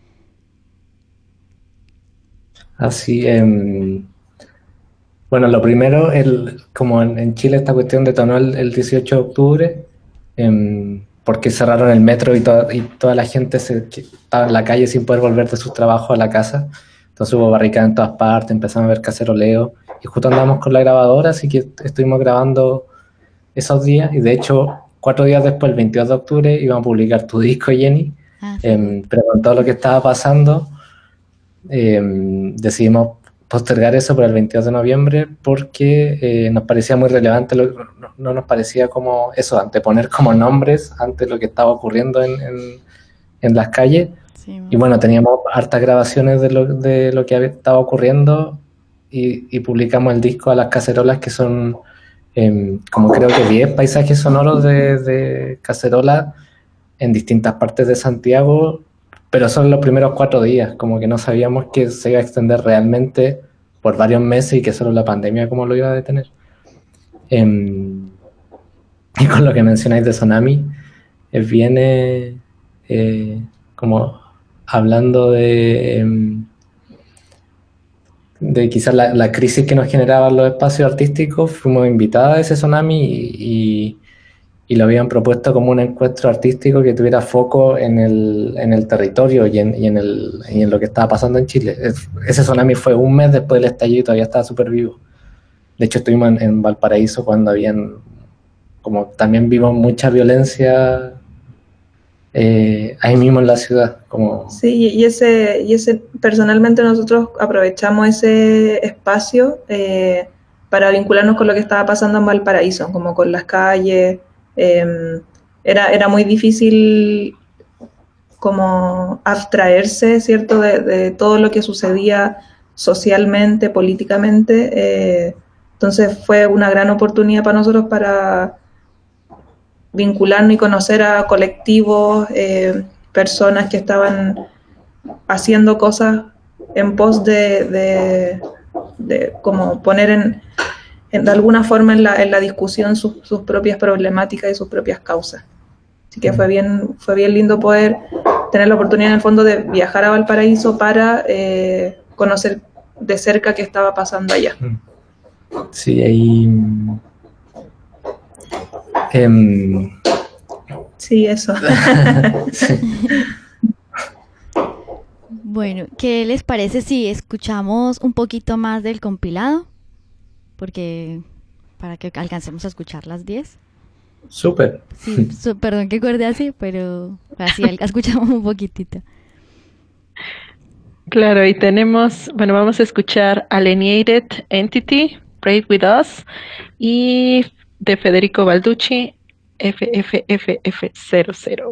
Así, eh, bueno, lo primero, el, como en, en Chile esta cuestión detonó el, el dieciocho de octubre, eh, porque cerraron el metro y, to, y toda la gente se, estaba en la calle sin poder volver de sus trabajos a la casa, entonces hubo barricadas en todas partes, empezamos a ver caceroleo, y justo andamos con la grabadora, así que estuvimos grabando esos días, y de hecho, cuatro días después, el veintidós de octubre, íbamos a publicar tu disco, Jenny, ah, sí. eh, pero con todo lo que estaba pasando, Eh, decidimos postergar eso para el veintidós de noviembre porque eh, nos parecía muy relevante, lo, no, no nos parecía como eso, anteponer como nombres ante lo que estaba ocurriendo en, en, en las calles. Sí, y bueno, teníamos hartas grabaciones de lo, de lo que estaba ocurriendo y, y publicamos el disco A las Cacerolas, que son eh, como creo que diez paisajes sonoros de, de cacerolas en distintas partes de Santiago, pero son los primeros cuatro días, como que no sabíamos que se iba a extender realmente por varios meses y que solo la pandemia como lo iba a detener. Eh, y con lo que mencionáis de tsunami, eh, viene eh, como hablando de, eh, de quizás la, la crisis que nos generaban los espacios artísticos. Fuimos invitados a ese tsunami y, y, y lo habían propuesto como un encuentro artístico que tuviera foco en el, en el territorio y en, y, en el, y en lo que estaba pasando en Chile. Ese tsunami fue un mes después del estallido y todavía estaba súper vivo. De hecho, estuvimos en, en Valparaíso cuando habían, como también vimos mucha violencia eh, ahí mismo en la ciudad. Como... Sí, y ese, y ese, personalmente nosotros aprovechamos ese espacio eh, para vincularnos con lo que estaba pasando en Valparaíso, como con las calles. Eh, era, era muy difícil como abstraerse, ¿cierto?, de, de todo lo que sucedía socialmente, políticamente. Eh, entonces fue una gran oportunidad para nosotros para vincularnos y conocer a colectivos, eh, personas que estaban haciendo cosas en pos de, de, de como poner en, en, de alguna forma en la, en la discusión sus, sus propias problemáticas y sus propias causas. Así que fue bien, fue bien lindo poder tener la oportunidad en el fondo de viajar a Valparaíso para eh, conocer de cerca qué estaba pasando allá. Sí, ahí... Um... Sí, eso. Sí. Bueno, ¿qué les parece si escuchamos un poquito más del compilado? Porque para que alcancemos a escuchar las diez. Súper. Sí, su, perdón que acordé así, pero así escuchamos un poquitito. Claro, y tenemos, bueno, vamos a escuchar Alienated Entity, Pray With Us, y de Federico Balducci, F F F F cero cero.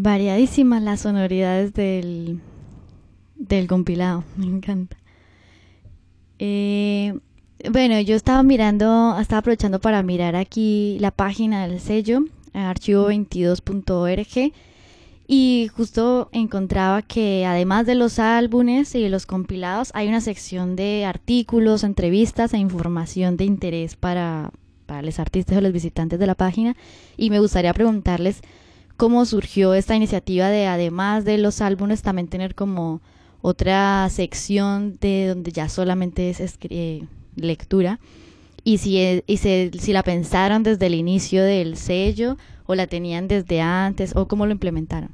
Variadísimas las sonoridades del, del compilado, me encanta. Eh, bueno, yo estaba mirando, estaba aprovechando para mirar aquí la página del sello, archivo veintidós punto org, y justo encontraba que además de los álbumes y de los compilados, hay una sección de artículos, entrevistas e información de interés para, para los artistas o los visitantes de la página, y me gustaría preguntarles cómo surgió esta iniciativa de, además de los álbumes, también tener como otra sección de donde ya solamente es escri- lectura, y si, y se, si la pensaron desde el inicio del sello o la tenían desde antes o cómo lo implementaron.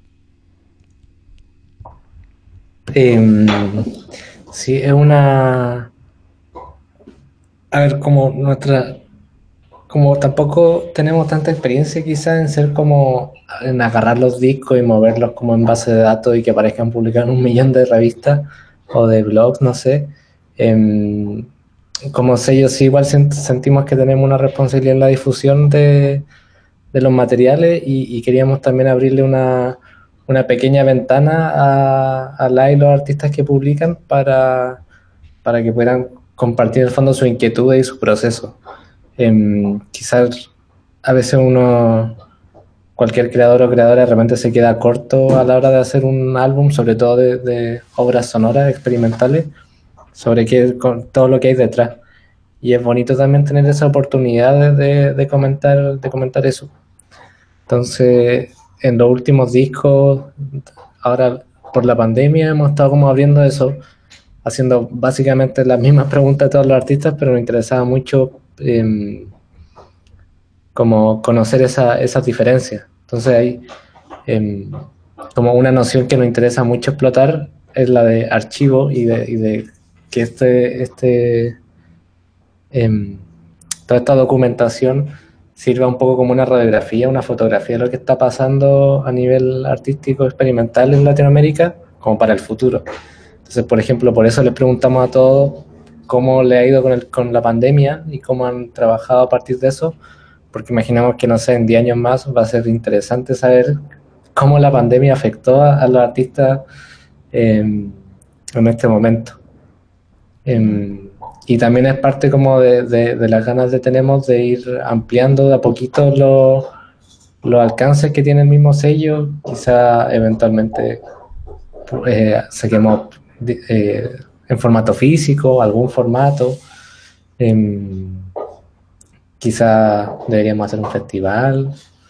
Eh, sí, es una... A ver, como nuestra... Como tampoco tenemos tanta experiencia quizás en ser como... en agarrar los discos y moverlos como en base de datos y que aparezcan publicados en un millón de revistas o de blogs, no sé. Eh, como sello sí igual sent- sentimos que tenemos una responsabilidad en la difusión de, de los materiales y, y queríamos también abrirle una, una pequeña ventana a, a la y los artistas que publican para, para que puedan compartir en el fondo sus inquietudes y sus procesos. Eh, quizás a veces uno, cualquier creador o creadora de repente se queda corto a la hora de hacer un álbum, sobre todo de, de obras sonoras experimentales, sobre qué, con todo lo que hay detrás. Y es bonito también tener esa oportunidad de, de, de comentar, de comentar eso. Entonces, en los últimos discos, ahora por la pandemia, hemos estado como abriendo eso, haciendo básicamente las mismas preguntas a todos los artistas, pero me interesaba mucho eh, como conocer esa, esas diferencias. Entonces hay eh, como una noción que nos interesa mucho explotar, es la de archivo y de, y de que este, este eh, toda esta documentación sirva un poco como una radiografía, una fotografía de lo que está pasando a nivel artístico experimental en Latinoamérica, como para el futuro. Entonces, por ejemplo, por eso les preguntamos a todos cómo le ha ido con, el, con la pandemia y cómo han trabajado a partir de eso, porque imaginamos que, no sé, en diez años más va a ser interesante saber cómo la pandemia afectó a, a los artistas eh, en este momento. Eh, y también es parte como de, de, de las ganas que tenemos de ir ampliando de a poquito los, los alcances que tiene el mismo sello, quizá eventualmente eh, saquemos eh, en formato físico, algún formato, eh, quizá deberíamos hacer un festival,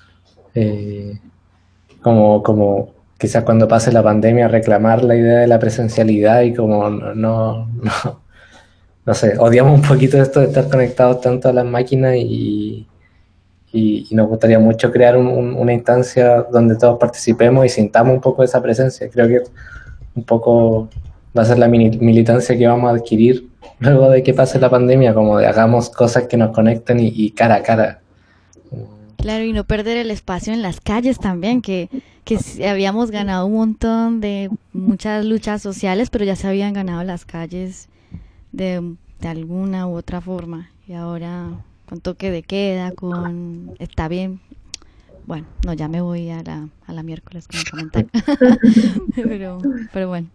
eh, como, como quizás cuando pase la pandemia reclamar la idea de la presencialidad y como no, no, no, no sé, odiamos un poquito esto de estar conectados tanto a las máquinas y, y, y nos gustaría mucho crear un, un, una instancia donde todos participemos y sintamos un poco esa presencia. Creo que un poco va a ser la militancia que vamos a adquirir luego de que pase la pandemia, como de hagamos cosas que nos conecten y, y cara a cara. Claro, y no perder el espacio en las calles también, que, que habíamos ganado un montón de muchas luchas sociales, pero ya se habían ganado las calles de, de alguna u otra forma. Y ahora con toque de queda, con está bien. Bueno, no, ya me voy a la, a la miércoles con el comentario. pero, pero bueno.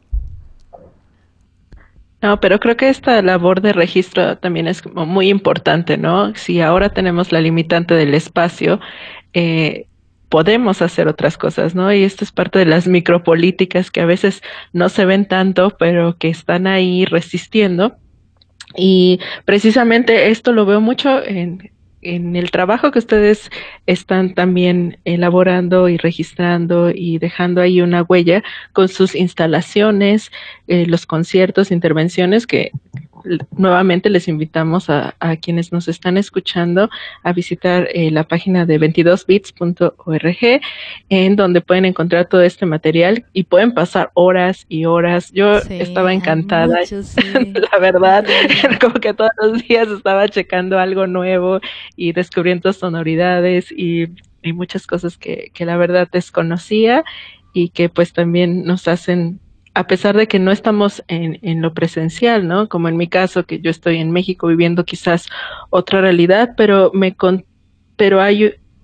No, pero creo que esta labor de registro también es como muy importante, ¿no? Si ahora tenemos la limitante del espacio, eh, podemos hacer otras cosas, ¿no? Y esto es parte de las micropolíticas que a veces no se ven tanto, pero que están ahí resistiendo. Y precisamente esto lo veo mucho en, en el trabajo que ustedes están también elaborando y registrando y dejando ahí una huella con sus instalaciones, eh, los conciertos, intervenciones que nuevamente les invitamos a, a quienes nos están escuchando a visitar eh, la página de veintidós bits punto org, en donde pueden encontrar todo este material y pueden pasar horas y horas. Yo Sí, estaba encantada, mucho, sí. la verdad, Sí. como que todos los días estaba checando algo nuevo y descubriendo sonoridades y, y muchas cosas que, que la verdad desconocía y que pues también nos hacen, a pesar de que no estamos en, en lo presencial, ¿no? Como en mi caso, que yo estoy en México viviendo quizás otra realidad, pero me con, pero hay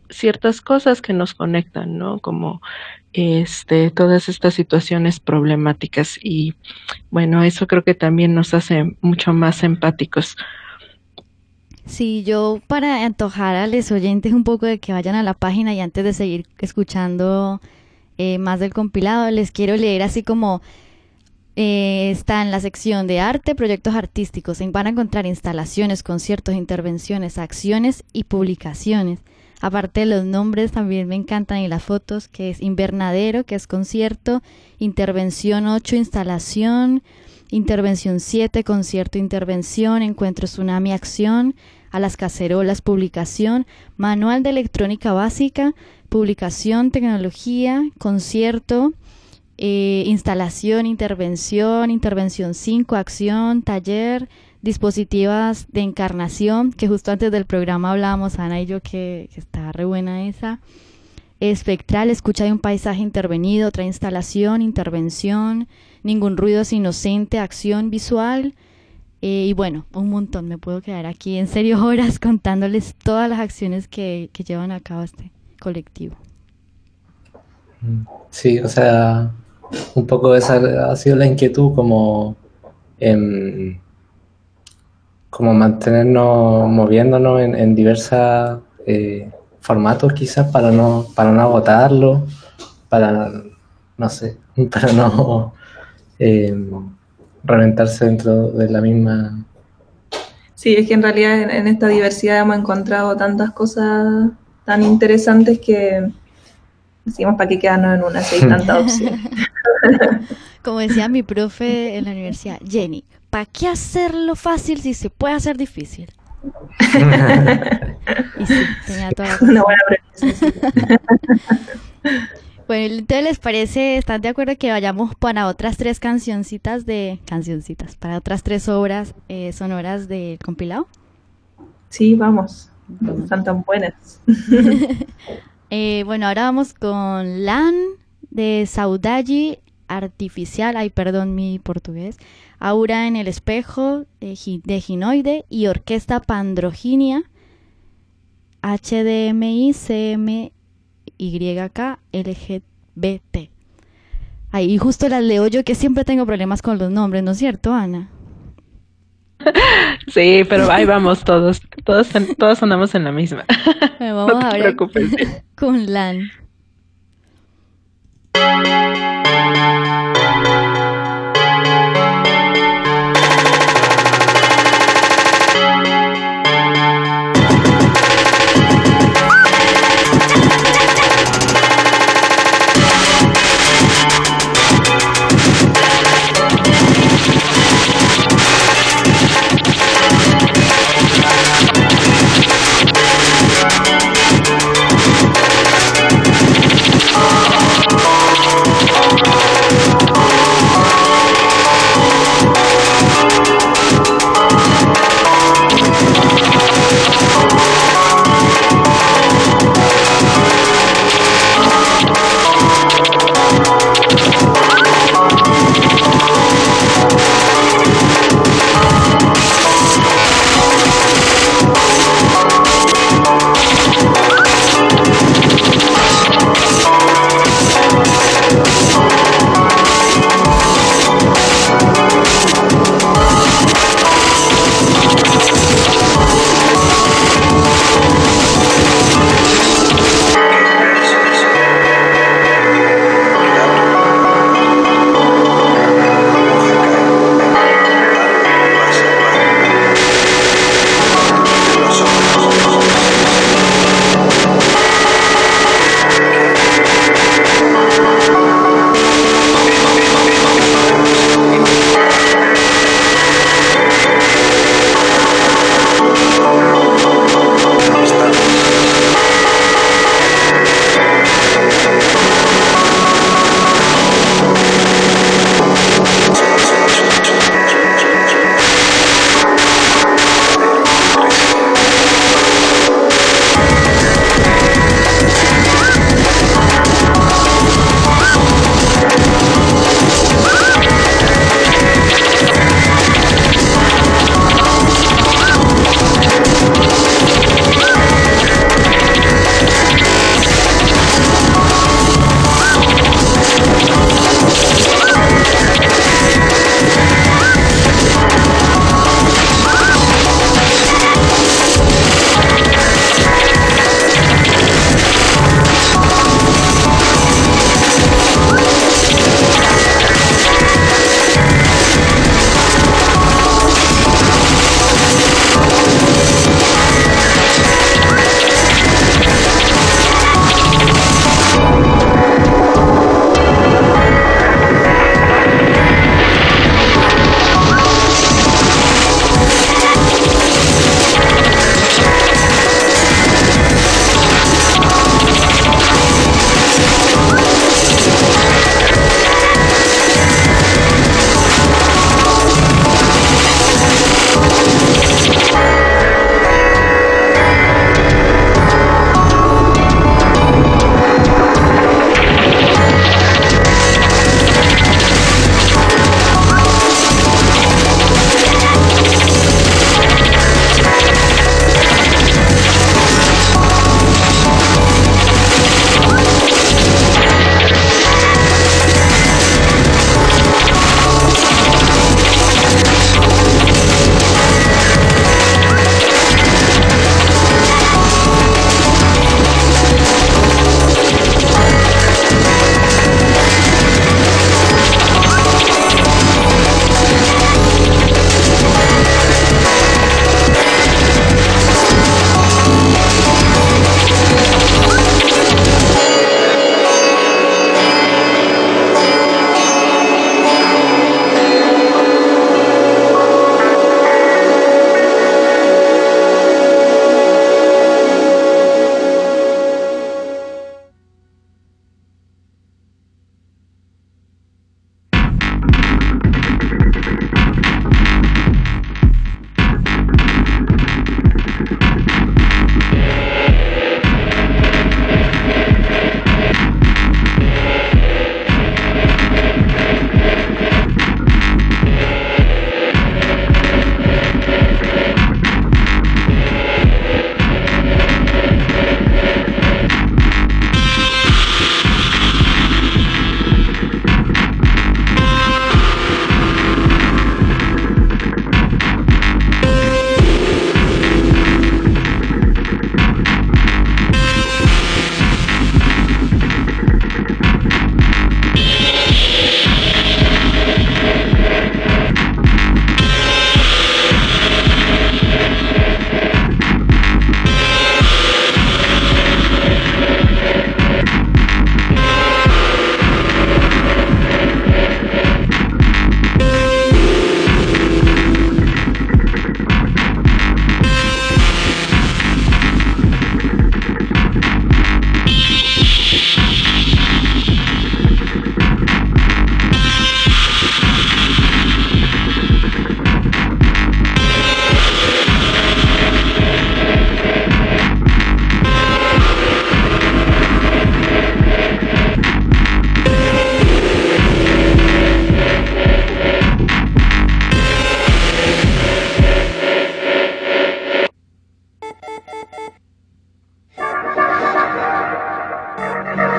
ciertas cosas que nos conectan, ¿no? Como este, todas estas situaciones problemáticas y bueno, eso creo que también nos hace mucho más empáticos. Sí, yo para antojar a los oyentes un poco de que vayan a la página y antes de seguir escuchando eh, más del compilado, les quiero leer así como eh, está en la sección de arte, proyectos artísticos. Van a encontrar instalaciones, conciertos, intervenciones, acciones y publicaciones. Aparte de los nombres, también me encantan y las fotos, que es Invernadero, que es concierto, Intervención ocho, instalación, Intervención siete, concierto, intervención, Encuentro Tsunami, acción, A las Cacerolas, publicación, Manual de Electrónica Básica, publicación, tecnología, concierto, eh, instalación, intervención, intervención cinco, acción, taller, dispositivas de encarnación, que justo antes del programa hablábamos, Ana y yo, que, que está re buena esa, espectral, escucha de un paisaje intervenido, otra instalación, intervención, ningún ruido es inocente, acción visual, eh, y bueno, un montón. Me puedo quedar aquí en serio horas contándoles todas las acciones que, que llevan a cabo este colectivo. Sí, o sea, un poco esa ha sido la inquietud, como, eh, como mantenernos moviéndonos en, en diversos eh, formatos quizás para no, para no agotarlo, para, no sé, para no eh, reventarse dentro de la misma... Sí, es que en realidad en, en esta diversidad hemos encontrado tantas cosas tan interesantes que decimos para qué quedarnos en una si hay tanta opción. Como decía mi profe en la universidad, Jenny, ¿para qué hacerlo fácil si se puede hacer difícil? Y sí, tenía toda la razón. Una buena premisa. Bueno, entonces les parece, ¿están de acuerdo que vayamos para otras tres cancioncitas de cancioncitas, para otras tres obras eh, sonoras del compilado? Sí, vamos. Están tan buenas. eh, bueno, ahora vamos con LAN de Saudade Artificial, ay, perdón mi portugués, Aura en el espejo de, de Ginoide y Orquesta Pandroginia, H D M I C M Y K L G B T. Ahí justo las leo yo, que siempre tengo problemas con los nombres, ¿no es cierto, Ana? Sí, pero ahí vamos todos, todos, todos andamos en la misma. Bueno, vamos no a te ver preocupes. con LAN. Oh,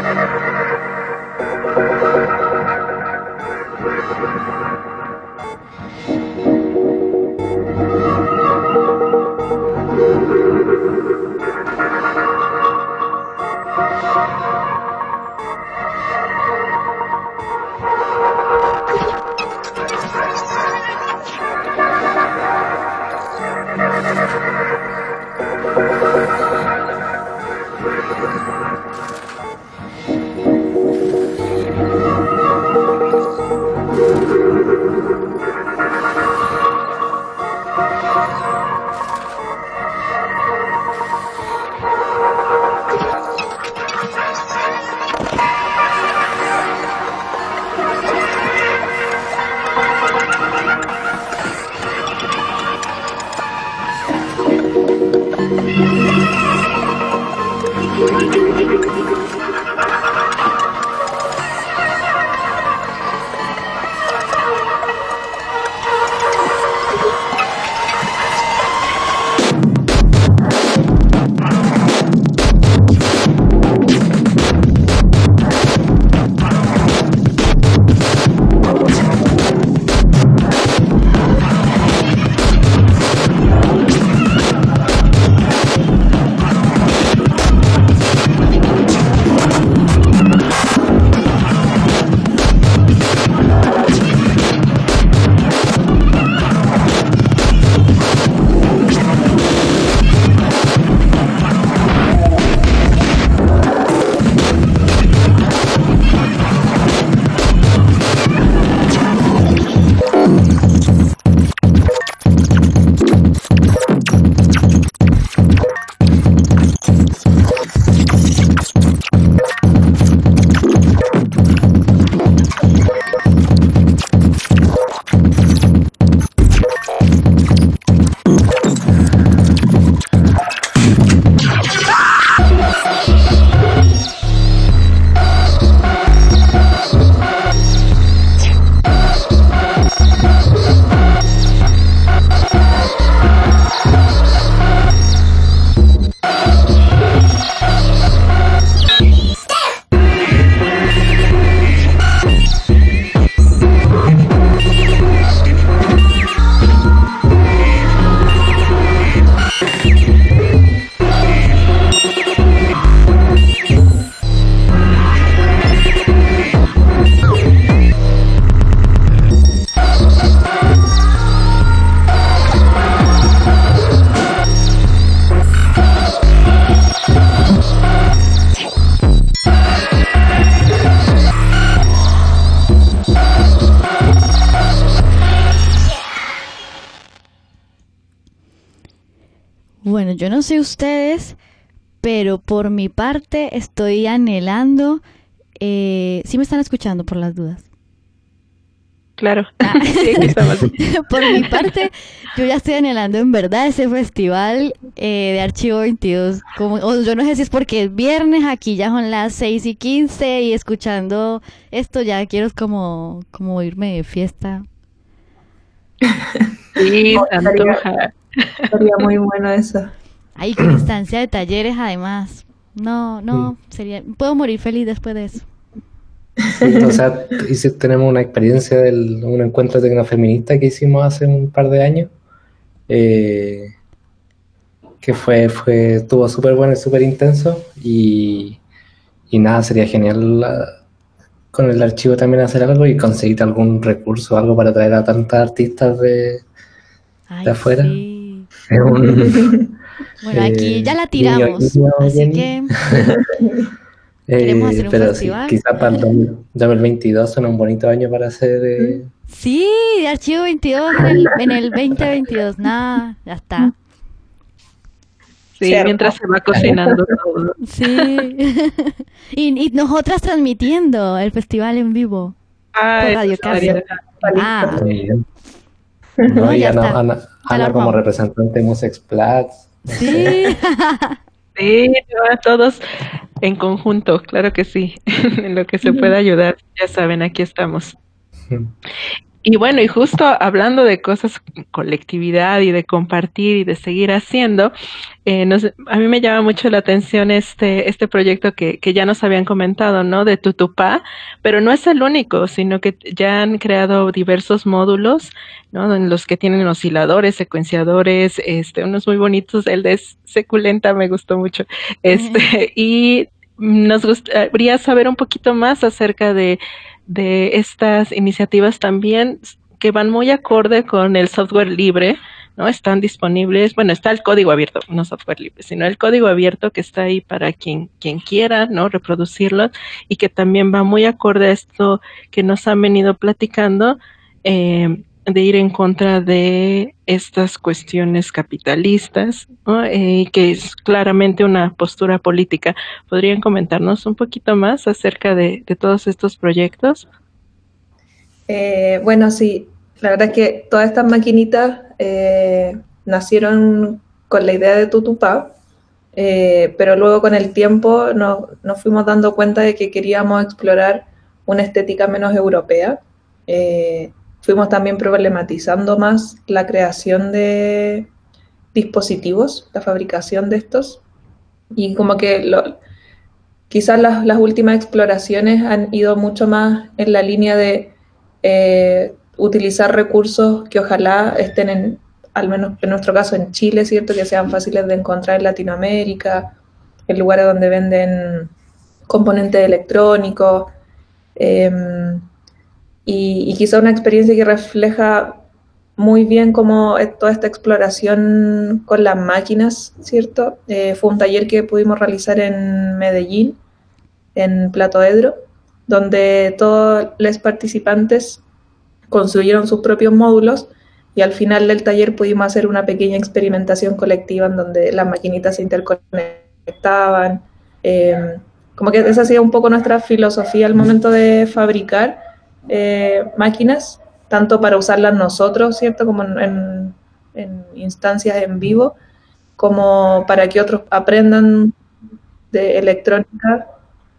Bueno, yo no sé ustedes, pero por mi parte estoy anhelando. Eh, ¿sí me están escuchando por las dudas? Claro. Ah. Sí, aquí estamos. Por mi parte, yo ya estoy anhelando en verdad ese festival eh, de Archivo veintidós. Como, o yo no sé si es porque es viernes, aquí ya son las seis y quince y escuchando esto ya quiero como, como irme de fiesta. Sí, se antoja. Sería muy bueno eso. Ay, con instancia de talleres además. No, no, sería, puedo morir feliz después de eso. Sí, o sea, hice- tenemos una experiencia de un encuentro tecnofeminista que hicimos hace un par de años, eh, que fue, fue, estuvo súper bueno y súper intenso, y, y nada, sería genial la- con el archivo también hacer algo y conseguir algún recurso, algo para traer a tantas artistas de, Ay, de afuera. sí. Es un, Bueno, aquí eh, ya la guiño, tiramos, guiño, así Jenny. que Eh, queremos hacer un pero festival. sí, quizás para el dos mil dos mil veintidós suena un bonito año para hacer... eh, sí, de Archivo veintidós en el, en el veinte veintidós, nada, ya está. Sí, Cierto. mientras se va cocinando todo. Sí. y, y nosotras transmitiendo el festival en vivo. Ah, Por eso Radio estaría- Ah, muy bien. No, No, y ya Ana, está. Ana, Ya Ana lo como armamos. representante de Musexplatz. sí. Sí, no, todos en conjunto, claro que sí. En lo que se pueda ayudar, ya saben, aquí estamos. Y bueno, y justo hablando de cosas, colectividad y de compartir y de seguir haciendo, eh, nos, a mí me llama mucho la atención este, este proyecto que, que ya nos habían comentado, ¿no? De Tutupá, pero no es el único, sino que ya han creado diversos módulos, ¿no? En los que tienen osciladores, secuenciadores, este, unos muy bonitos, el de Seculenta me gustó mucho, este, y nos gustaría saber un poquito más acerca de de estas iniciativas también que van muy acorde con el software libre, ¿no? Están disponibles, bueno, está el código abierto, no software libre, sino el código abierto que está ahí para quien, quien quiera, ¿no? Reproducirlo y que también va muy acorde a esto que nos han venido platicando, eh, de ir en contra de estas cuestiones capitalistas, ¿no? Eh, que es claramente una postura política. ¿Podrían comentarnos un poquito más acerca de, de todos estos proyectos? Eh, bueno, sí, la verdad es que todas estas maquinitas eh, nacieron con la idea de Tutupá, eh, pero luego con el tiempo nos, nos fuimos dando cuenta de que queríamos explorar una estética menos europea. Eh, fuimos también problematizando más la creación de dispositivos, la fabricación de estos, y como que lo, quizás las, las últimas exploraciones han ido mucho más en la línea de eh, utilizar recursos que ojalá estén, en, al menos en nuestro caso en Chile, ¿cierto? Que sean fáciles de encontrar en Latinoamérica, en lugares donde venden componentes electrónicos, eh, y, y quizá una experiencia que refleja muy bien como toda esta exploración con las máquinas, ¿cierto? Eh, fue un taller que pudimos realizar en Medellín, en Platoedro, donde todos los participantes construyeron sus propios módulos y al final del taller pudimos hacer una pequeña experimentación colectiva en donde las maquinitas se interconectaban. Eh, como que esa ha sido un poco nuestra filosofía al momento de fabricar eh, máquinas, tanto para usarlas nosotros, ¿cierto? Como en, en, en instancias en vivo, como para que otros aprendan de electrónica.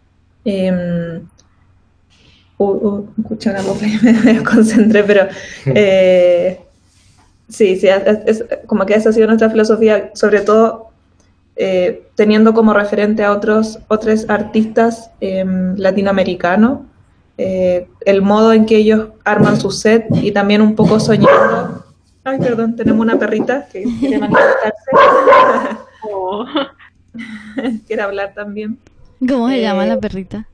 Eh, uh, uh, escuché una copla y me, me concentré, pero eh, sí, sí, es, es, como que esa ha sido nuestra filosofía, sobre todo eh, teniendo como referente a otros, otros artistas eh, latinoamericanos, eh, el modo en que ellos arman su set y también un poco soñando. Ay, perdón, tenemos una perrita que quiere manifestarse. Oh. Quiere hablar también. ¿Cómo se eh, llama la perrita?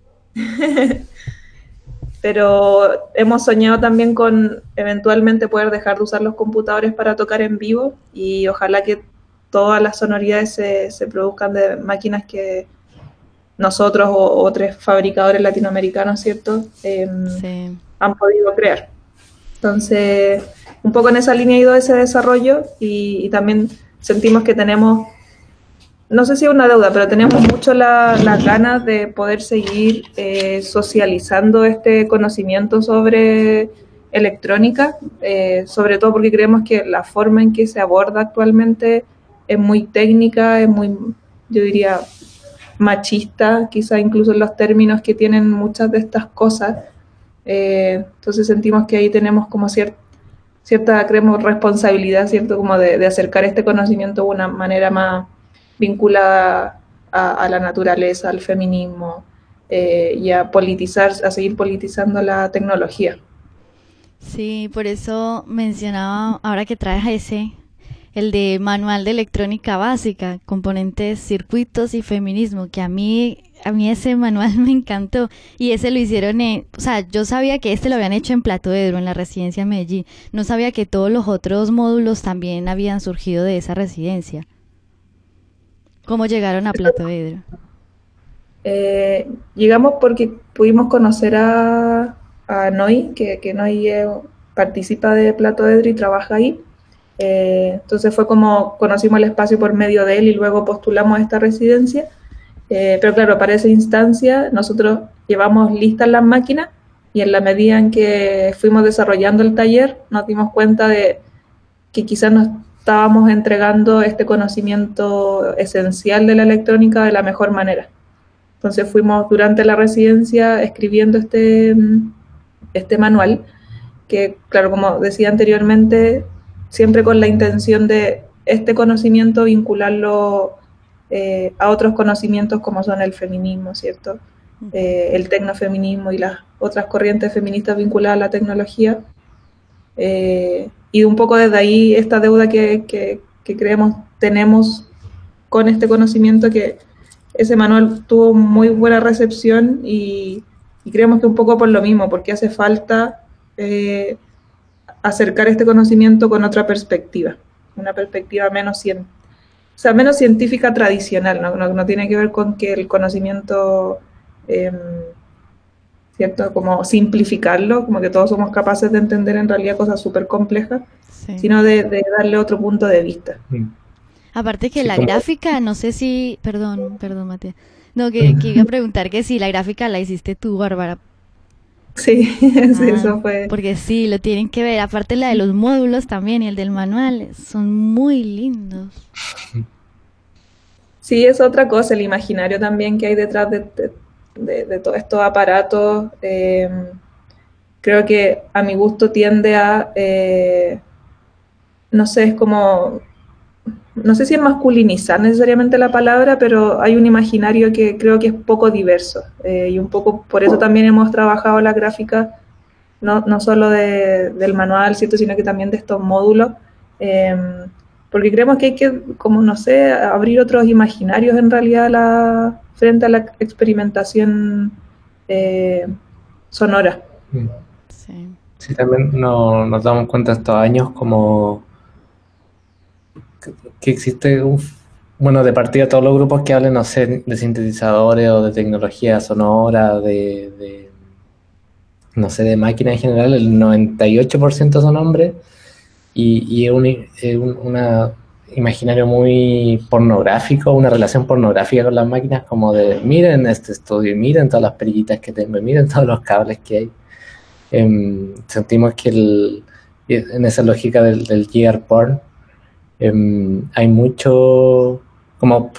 Pero hemos soñado también con eventualmente poder dejar de usar los computadores para tocar en vivo y ojalá que todas las sonoridades se, se produzcan de máquinas que nosotros o otros fabricadores latinoamericanos, ¿cierto? Eh, sí. Han podido crear. Entonces, un poco en esa línea ha ido ese desarrollo y, y también sentimos que tenemos, no sé si es una deuda, pero tenemos mucho las la ganas de poder seguir eh, socializando este conocimiento sobre electrónica, eh, sobre todo porque creemos que la forma en que se aborda actualmente es muy técnica, es muy, yo diría, machista, quizá incluso en los términos que tienen muchas de estas cosas. Eh, entonces sentimos que ahí tenemos como cier cierta, creemos, responsabilidad, ¿cierto? Como de, de acercar este conocimiento de una manera más vinculada a, a la naturaleza, al feminismo, eh, y a politizar, a seguir politizando la tecnología. Sí, por eso mencionaba, ahora que traes ese, el de manual de electrónica básica, componentes, circuitos y feminismo, que a mí, a mí ese manual me encantó, y ese lo hicieron en, o sea, yo sabía que este lo habían hecho en Platoedro, en la residencia de Medellín, no sabía que todos los otros módulos también habían surgido de esa residencia. ¿Cómo llegaron a Platoedro? Eh, llegamos porque pudimos conocer a, a Noy, que, que Noy eh, participa de Platoedro y trabaja ahí. Eh, entonces fue como conocimos el espacio por medio de él y luego postulamos a esta residencia. Eh, pero claro, para esa instancia nosotros llevamos listas las máquinas y en la medida en que fuimos desarrollando el taller nos dimos cuenta de que quizás nos estábamos entregando este conocimiento esencial de la electrónica de la mejor manera. Entonces fuimos durante la residencia escribiendo este, este manual que, claro, como decía anteriormente, siempre con la intención de este conocimiento vincularlo eh, a otros conocimientos como son el feminismo, ¿cierto? Eh, el tecnofeminismo y las otras corrientes feministas vinculadas a la tecnología. Eh, y un poco desde ahí esta deuda que, que, que creemos tenemos con este conocimiento, que ese manual tuvo muy buena recepción y, y creemos que un poco por lo mismo, porque hace falta eh, acercar este conocimiento con otra perspectiva, una perspectiva menos, cien, o sea, menos científica tradicional, ¿no? No, no tiene que ver con que el conocimiento, eh, ¿cierto? Como simplificarlo, como que todos somos capaces de entender en realidad cosas súper complejas, sí. Sino de, de darle otro punto de vista. Mm. Aparte que Sí, la como- gráfica, no sé si, perdón, perdón, Matías. No, que, que iba a preguntar que si la gráfica la hiciste tú, Bárbara. Sí, sí, Ah, eso fue. porque sí, lo tienen que ver. Aparte la de los módulos también y el del manual, son muy lindos. Sí, es otra cosa, el imaginario también que hay detrás de, de, de- de todos estos aparatos. eh, creo que a mi gusto tiende a, eh, no sé, es como, no sé si es masculinizar necesariamente la palabra, pero hay un imaginario que creo que es poco diverso. eh, y un poco por eso también hemos trabajado la gráfica, no, no solo de, del manual, ¿cierto? Sino que también de estos módulos. eh, porque creemos que hay que, como no sé, abrir otros imaginarios en realidad a la, frente a la experimentación eh, sonora. Mm. Sí. Sí, también no- nos damos cuenta estos años como que, que existe un, bueno, de partida todos los grupos que hablen, no sé, de sintetizadores o de tecnología sonora, de, de, no sé, de máquinas en general, el noventa y ocho por ciento son hombres y, y es un, es un una imaginario muy pornográfico, una relación pornográfica con las máquinas, como de miren este estudio, miren todas las perillitas que tengo, miren todos los cables que hay. Em, sentimos que el, en esa lógica del, del gear porn em, hay mucho, como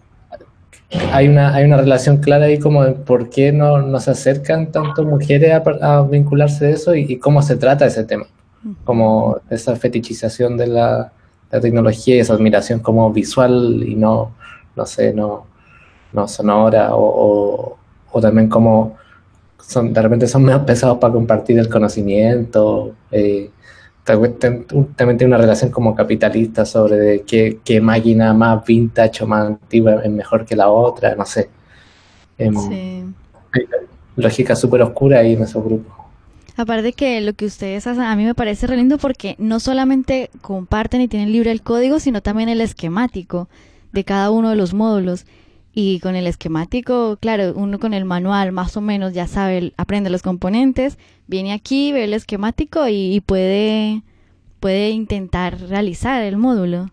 hay una, hay una relación clara ahí como de por qué no, no se acercan tanto mujeres a, par- a vincularse de eso y, y cómo se trata ese tema, como esa fetichización de la, la tecnología y esa admiración como visual y no, no sé, no, no sonora o, o, o también como son, de repente son menos pesados para compartir el conocimiento. Eh, tal- ten- también tiene una relación como capitalista sobre de qué, qué máquina más vintage o más antigua es mejor que la otra, no sé. Em, Sí. hay lógica súper oscura ahí en esos grupos. Aparte que lo que ustedes hacen a mí me parece re lindo porque no solamente comparten y tienen libre el código, sino también el esquemático de cada uno de los módulos. Y con el esquemático, claro, uno con el manual más o menos ya sabe, aprende los componentes, viene aquí, ve el esquemático y, y puede, puede intentar realizar el módulo.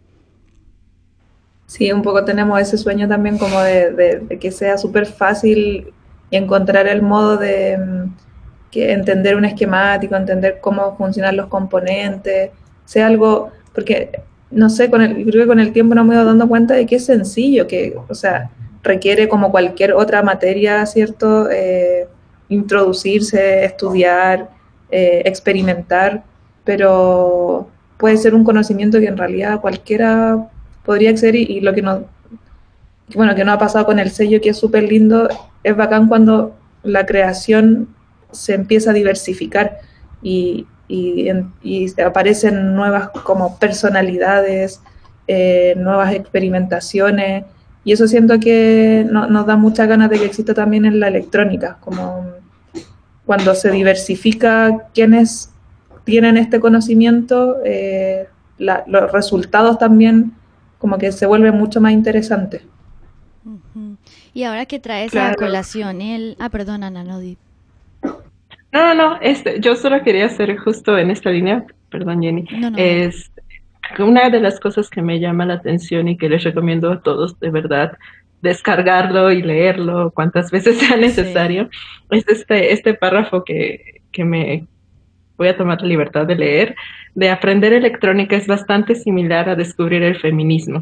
Sí, un poco tenemos ese sueño también como de, de- de que sea súper fácil y encontrar el modo de mm, que entender un esquemático, entender cómo funcionan los componentes, sea algo, porque no sé, con el, creo que con el tiempo nos hemos ido dando cuenta de que es sencillo, que, o sea, requiere como cualquier otra materia, ¿cierto? Eh, introducirse, estudiar, eh, experimentar, pero puede ser un conocimiento que en realidad cualquiera podría acceder y, y lo que no, bueno, que no ha pasado con el sello, que es súper lindo, es bacán cuando la creación se empieza a diversificar y, y, en- y aparecen nuevas como personalidades, eh, nuevas experimentaciones, y eso siento que no- nos da muchas ganas de que exista también en la electrónica, como cuando se diversifica quienes tienen este conocimiento, eh, la- los resultados también como que se vuelven mucho más interesantes. Ujú. Y ahora que traes a Claro. colación el... Ah, perdón, Ana, no di. No, no, no, este, yo solo quería hacer justo en esta línea, perdón Jenny, No, no, dale. es una de las cosas que me llama la atención y que les recomiendo a todos de verdad descargarlo y leerlo cuantas veces sea Sí. necesario, es este, este párrafo que, que me voy a tomar la libertad de leer, de aprender electrónica es bastante similar a descubrir el feminismo.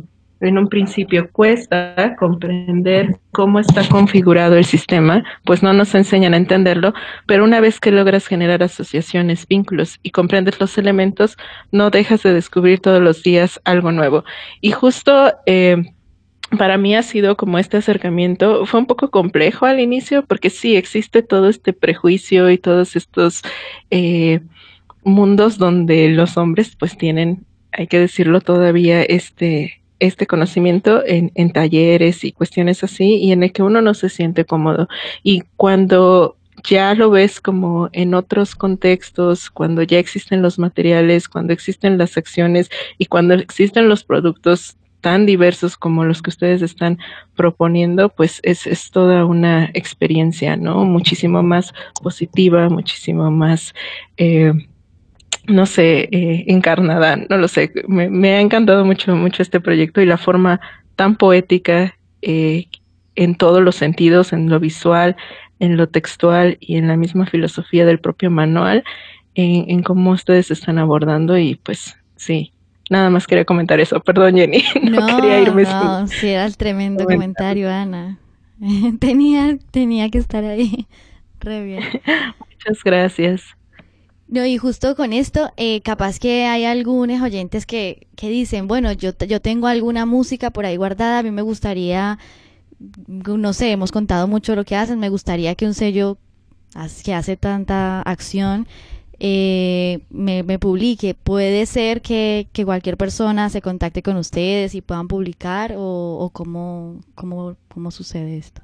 en un principio cuesta comprender cómo está configurado el sistema, pues no nos enseñan a entenderlo, pero una vez que logras generar asociaciones, vínculos y comprendes los elementos, no dejas de descubrir todos los días algo nuevo. Y justo eh, para mí ha sido como este acercamiento, fue un poco complejo al inicio, porque sí existe todo este prejuicio y todos estos eh, mundos donde los hombres pues tienen, hay que decirlo todavía, este este conocimiento en, en talleres y cuestiones así, y en el que uno no se siente cómodo. Y cuando ya lo ves como en otros contextos, cuando ya existen los materiales, cuando existen las acciones y cuando existen los productos tan diversos como los que ustedes están proponiendo, pues es, es toda una experiencia, ¿no? Muchísimo más positiva, muchísimo más... Eh, no sé, eh, encarnada, no lo sé, me, me ha encantado mucho, mucho este proyecto y la forma tan poética eh, en todos los sentidos, en lo visual, en lo textual y en la misma filosofía del propio manual, en, en cómo ustedes están abordando y pues sí, nada más quería comentar eso, perdón Jenny, no, No, quería irme no, sin sí era el tremendo comentario. comentario, Ana. tenía, tenía que estar ahí, re bien. Muchas gracias. No, y justo con esto, eh, capaz que hay algunos oyentes que, que dicen, bueno, yo, yo tengo alguna música por ahí guardada, a mí me gustaría, no sé, hemos contado mucho lo que hacen, me gustaría que un sello que hace tanta acción eh, me, me publique. ¿Puede ser que, que cualquier persona se contacte con ustedes y puedan publicar o, o cómo, cómo, cómo sucede esto?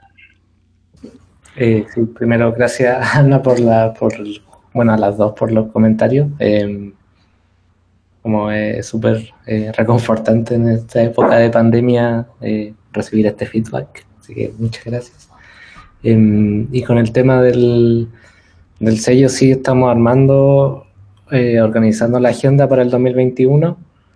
Eh, sí, primero gracias Ana por la... por bueno, a las dos por los comentarios. Eh, como es súper eh, reconfortante en esta época de pandemia eh, recibir este feedback, así que muchas gracias. Eh, y con el tema del, del sello, sí estamos armando, eh, organizando la agenda para el dos mil veintiuno.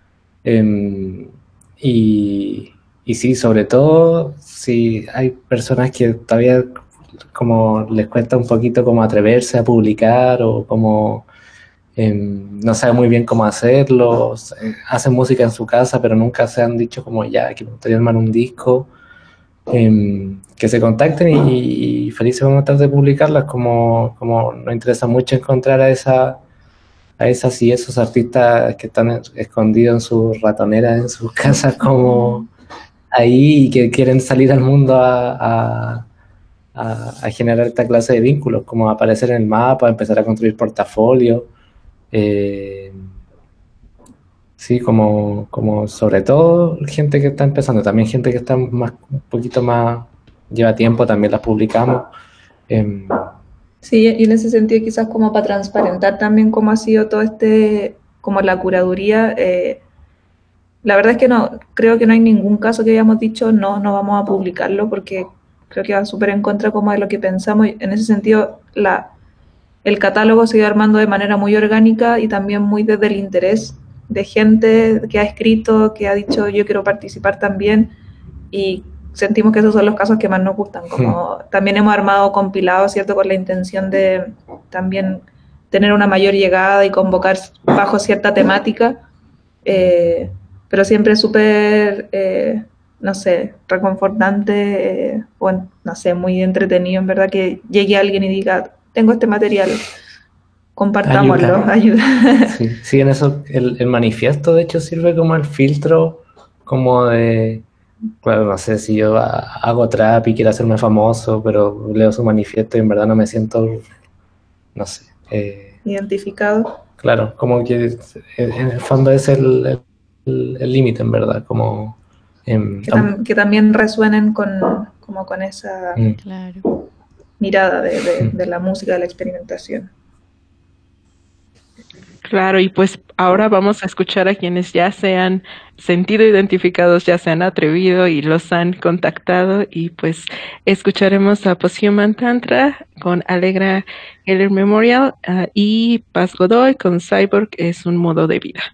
Eh, y, y sí, sobre todo, si hay personas que todavía como les cuesta un poquito como atreverse a publicar o como eh, no saben muy bien cómo hacerlo, eh, hacen música en su casa pero nunca se han dicho como ya que me gustaría armar un disco, eh, que se contacten y, y felices vamos a estar de publicarlas, como, como nos interesa mucho encontrar a esa a esas y esos artistas que están escondidos en sus ratoneras, en sus casas como ahí y que quieren salir al mundo a, a A, a generar esta clase de vínculos, como aparecer en el mapa, empezar a construir portafolio, eh, sí, como, como sobre todo gente que está empezando, también gente que está más, un poquito más, lleva tiempo, también las publicamos. Eh, Sí, y en ese sentido quizás como para transparentar también cómo ha sido todo este, como la curaduría, eh, la verdad es que no, creo que no hay ningún caso que hayamos dicho no, no vamos a publicarlo porque creo que va súper en contra como de lo que pensamos. En ese sentido, la, el catálogo se ha ido armando de manera muy orgánica y también muy desde el interés de gente que ha escrito, que ha dicho yo quiero participar también, y sentimos que esos son los casos que más nos gustan. Como hmm. También hemos armado compilados, ¿cierto?, con la intención de también tener una mayor llegada y convocar bajo cierta temática, eh, pero siempre súper... Eh, no sé, reconfortante, eh, o no sé, muy entretenido, en verdad, que llegue alguien y diga, tengo este material, compartámoslo, ayuda. ayuda. Sí, sí, en eso el, el manifiesto de hecho sirve como el filtro, como de, bueno, no sé si yo hago trap y quiero hacerme famoso, pero leo su manifiesto y en verdad no me siento, no sé. Eh, Identificado. Claro, como que en el fondo es el límite, en verdad, como... Eh, que, tam que también resuenen con, como con esa mm. claro. mirada de, de, de la música, de la experimentación. Claro, y pues ahora vamos a escuchar a quienes ya se han sentido identificados, ya se han atrevido y los han contactado, y pues escucharemos a Posthuman Tantra con Alegra Heller Memorial uh, y Paz Godoy con Cyborg es un modo de vida.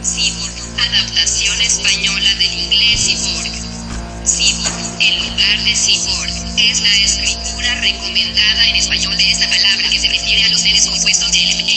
Cyborg, adaptación española del inglés cyborg. Cyborg, en lugar de cyborg, es la escritura recomendada en español de esta palabra que se refiere a los seres compuestos de elementos.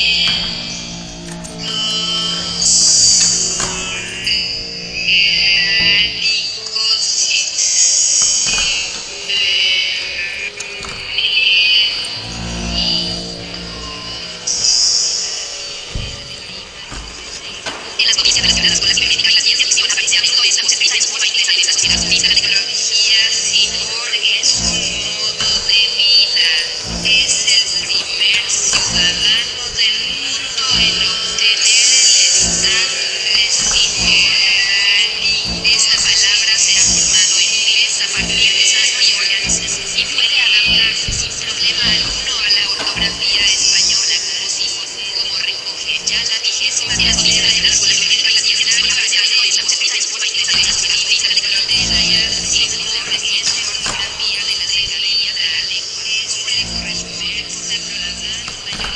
En las noticias relacionadas con la cibernética y la ciencia ficción aparece a menudo esta voz escrita en su forma inglesa en esta sociedad sumisa a la tecnología. Cyborg es un modo de vida. Es el primer ciudadano del mundo en obtener el estatus de cyborg. Esta palabra se ha formado en inglés a partir de sus teorías y puede adaptarse sin problema alguno a la ortografía española como cyborg, como recoge ya la vigésima de las noticias relacionadas con la cibernética y la ciencia ficción aparece a menudo esta voz escrita en su forma inglesa en esta sociedad sumisa a la tecnología. Cyborg es la ortografía de la letra de la lengua. Puede corresponder con la palabra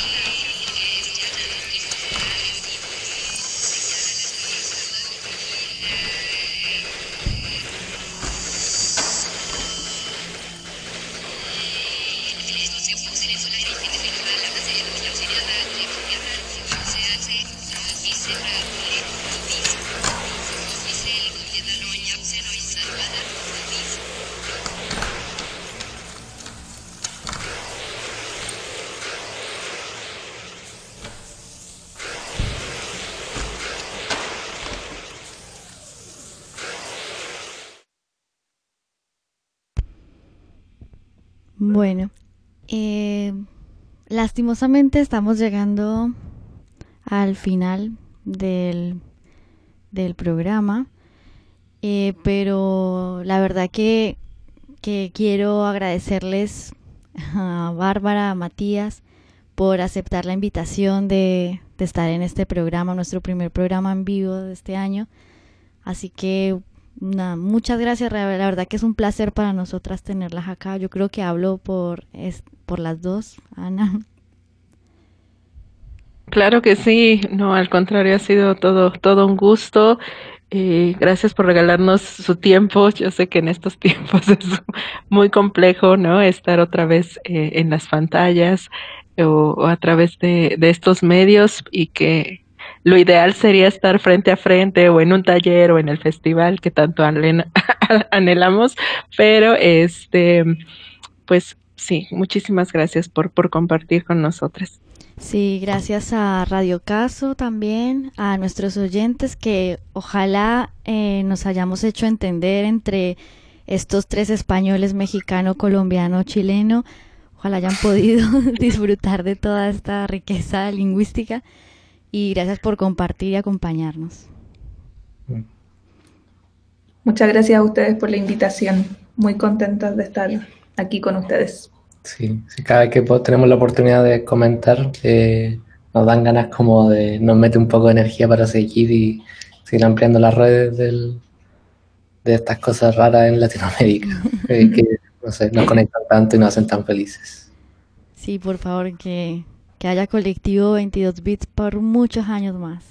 Bueno, eh, lastimosamente estamos llegando al final del, del programa, eh, pero la verdad que, que quiero agradecerles a Bárbara, a Matías, por aceptar la invitación de, de estar en este programa, nuestro primer programa en vivo de este año. Así que nada, muchas gracias, la verdad que es un placer para nosotras tenerlas acá. Yo creo que hablo por, es, por las dos, Ana. Claro que sí, no, al contrario, ha sido todo, todo un gusto. Eh, gracias por regalarnos su tiempo. Yo sé que en estos tiempos es muy complejo, ¿no? Estar otra vez eh, en las pantallas o, o a través de, de estos medios, y que lo ideal sería estar frente a frente o en un taller o en el festival que tanto anhelamos, pero este, pues sí, muchísimas gracias por, por compartir con nosotras. Sí, gracias a Radio Caso también, a nuestros oyentes, que ojalá eh, nos hayamos hecho entender entre estos tres españoles, mexicano, colombiano, chileno. Ojalá hayan podido disfrutar de toda esta riqueza lingüística, y gracias por compartir y acompañarnos. Muchas gracias a ustedes por la invitación. Muy contentas de estar aquí con ustedes. Sí, sí, cada vez que po- tenemos la oportunidad de comentar, eh, nos dan ganas como de, nos mete un poco de energía para seguir y seguir ampliando las redes del, de estas cosas raras en Latinoamérica, eh, que no sé, nos conectan tanto y nos hacen tan felices. Sí, por favor, que, que haya colectivo veintidós bits por muchos años más.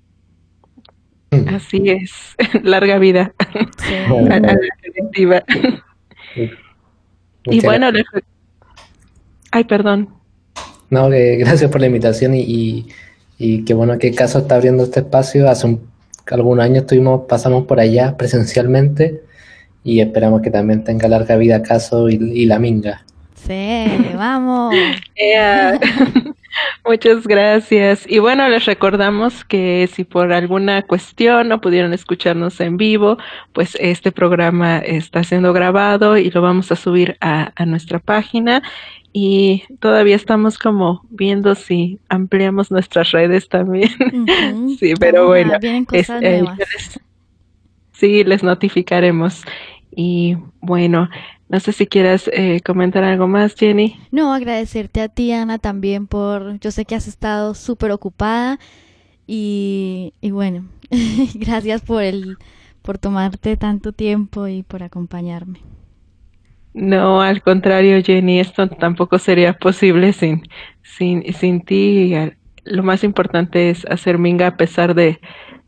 Así es, larga vida Sí. a, a la colectiva. Sí. Y Muchas bueno, gracias. les- ay, perdón. No, que gracias por la invitación y, y, y qué bueno que Caso está abriendo este espacio. Hace un, algunos años estuvimos, pasamos por allá presencialmente y esperamos que también tenga larga vida Caso y, y la Minga. Sí, vamos. Ea. Muchas gracias. Y bueno, les recordamos que si por alguna cuestión no pudieron escucharnos en vivo, pues este programa está siendo grabado y lo vamos a subir a, a nuestra página. Y todavía estamos como viendo si ampliamos nuestras redes también. Ujú. Sí, pero Vamos a- bueno, vienen es, cosas eh, nuevas. ya les- sí, les notificaremos. Y bueno, no sé si quieras eh, comentar algo más, Jenny. No, agradecerte a ti, Ana, también por, yo sé que has estado súper ocupada y, y bueno, gracias por el, por tomarte tanto tiempo y por acompañarme. No, al contrario, Jenny, esto tampoco sería posible sin, sin, sin ti. Al- Lo más importante es hacer Minga a pesar de,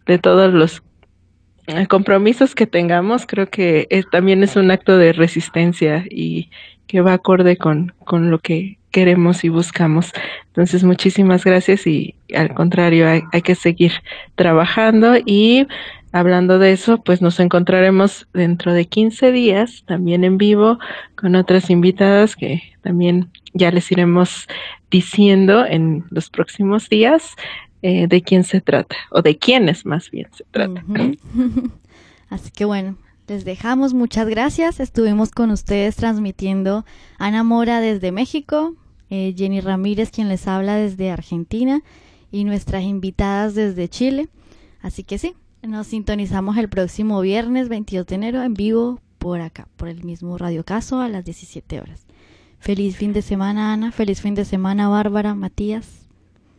de todos los eh, compromisos que tengamos, creo que es, también es un acto de resistencia y que va acorde con, con lo que queremos y buscamos. Entonces, muchísimas gracias y al contrario, hay, hay que seguir trabajando y hablando de eso, pues nos encontraremos dentro de quince días, también en vivo, con otras invitadas que también ya les iremos diciendo en los próximos días eh, de quién se trata, o de quiénes más bien se trata. Uh-huh. Así que bueno, les dejamos, muchas gracias. Estuvimos con ustedes transmitiendo Ana Mora desde México, eh, Jenny Ramírez quien les habla desde Argentina y nuestras invitadas desde Chile. Así que sí, nos sintonizamos el próximo viernes veintidós de enero en vivo por acá, por el mismo Radio Caso a las diecisiete horas. Feliz fin de semana, Ana. Feliz fin de semana, Bárbara, Matías.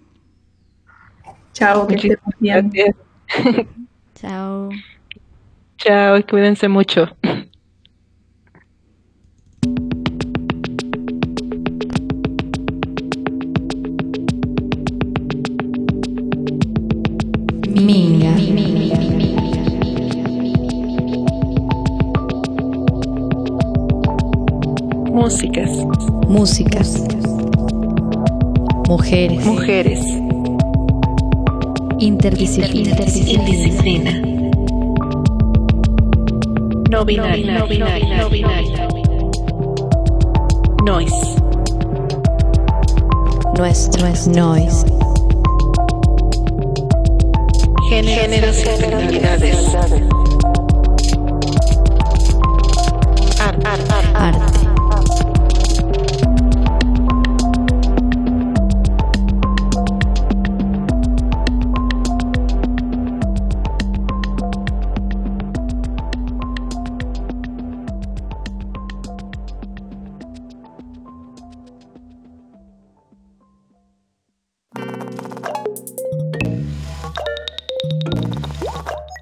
Chao, que estén bien. Gracias. Chao. Chao y cuídense mucho. Minga. Músicas. Músicas. Mujeres. Mujeres. Interdisciplina. Interdisciplina. No binaria. No binaria. No binaria. Noise. Nuestro es noise. Géneros y actividades. Arte. Arte.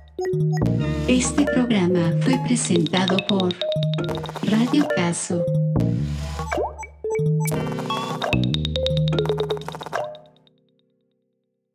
Este programa fue presentado por Radio Caso.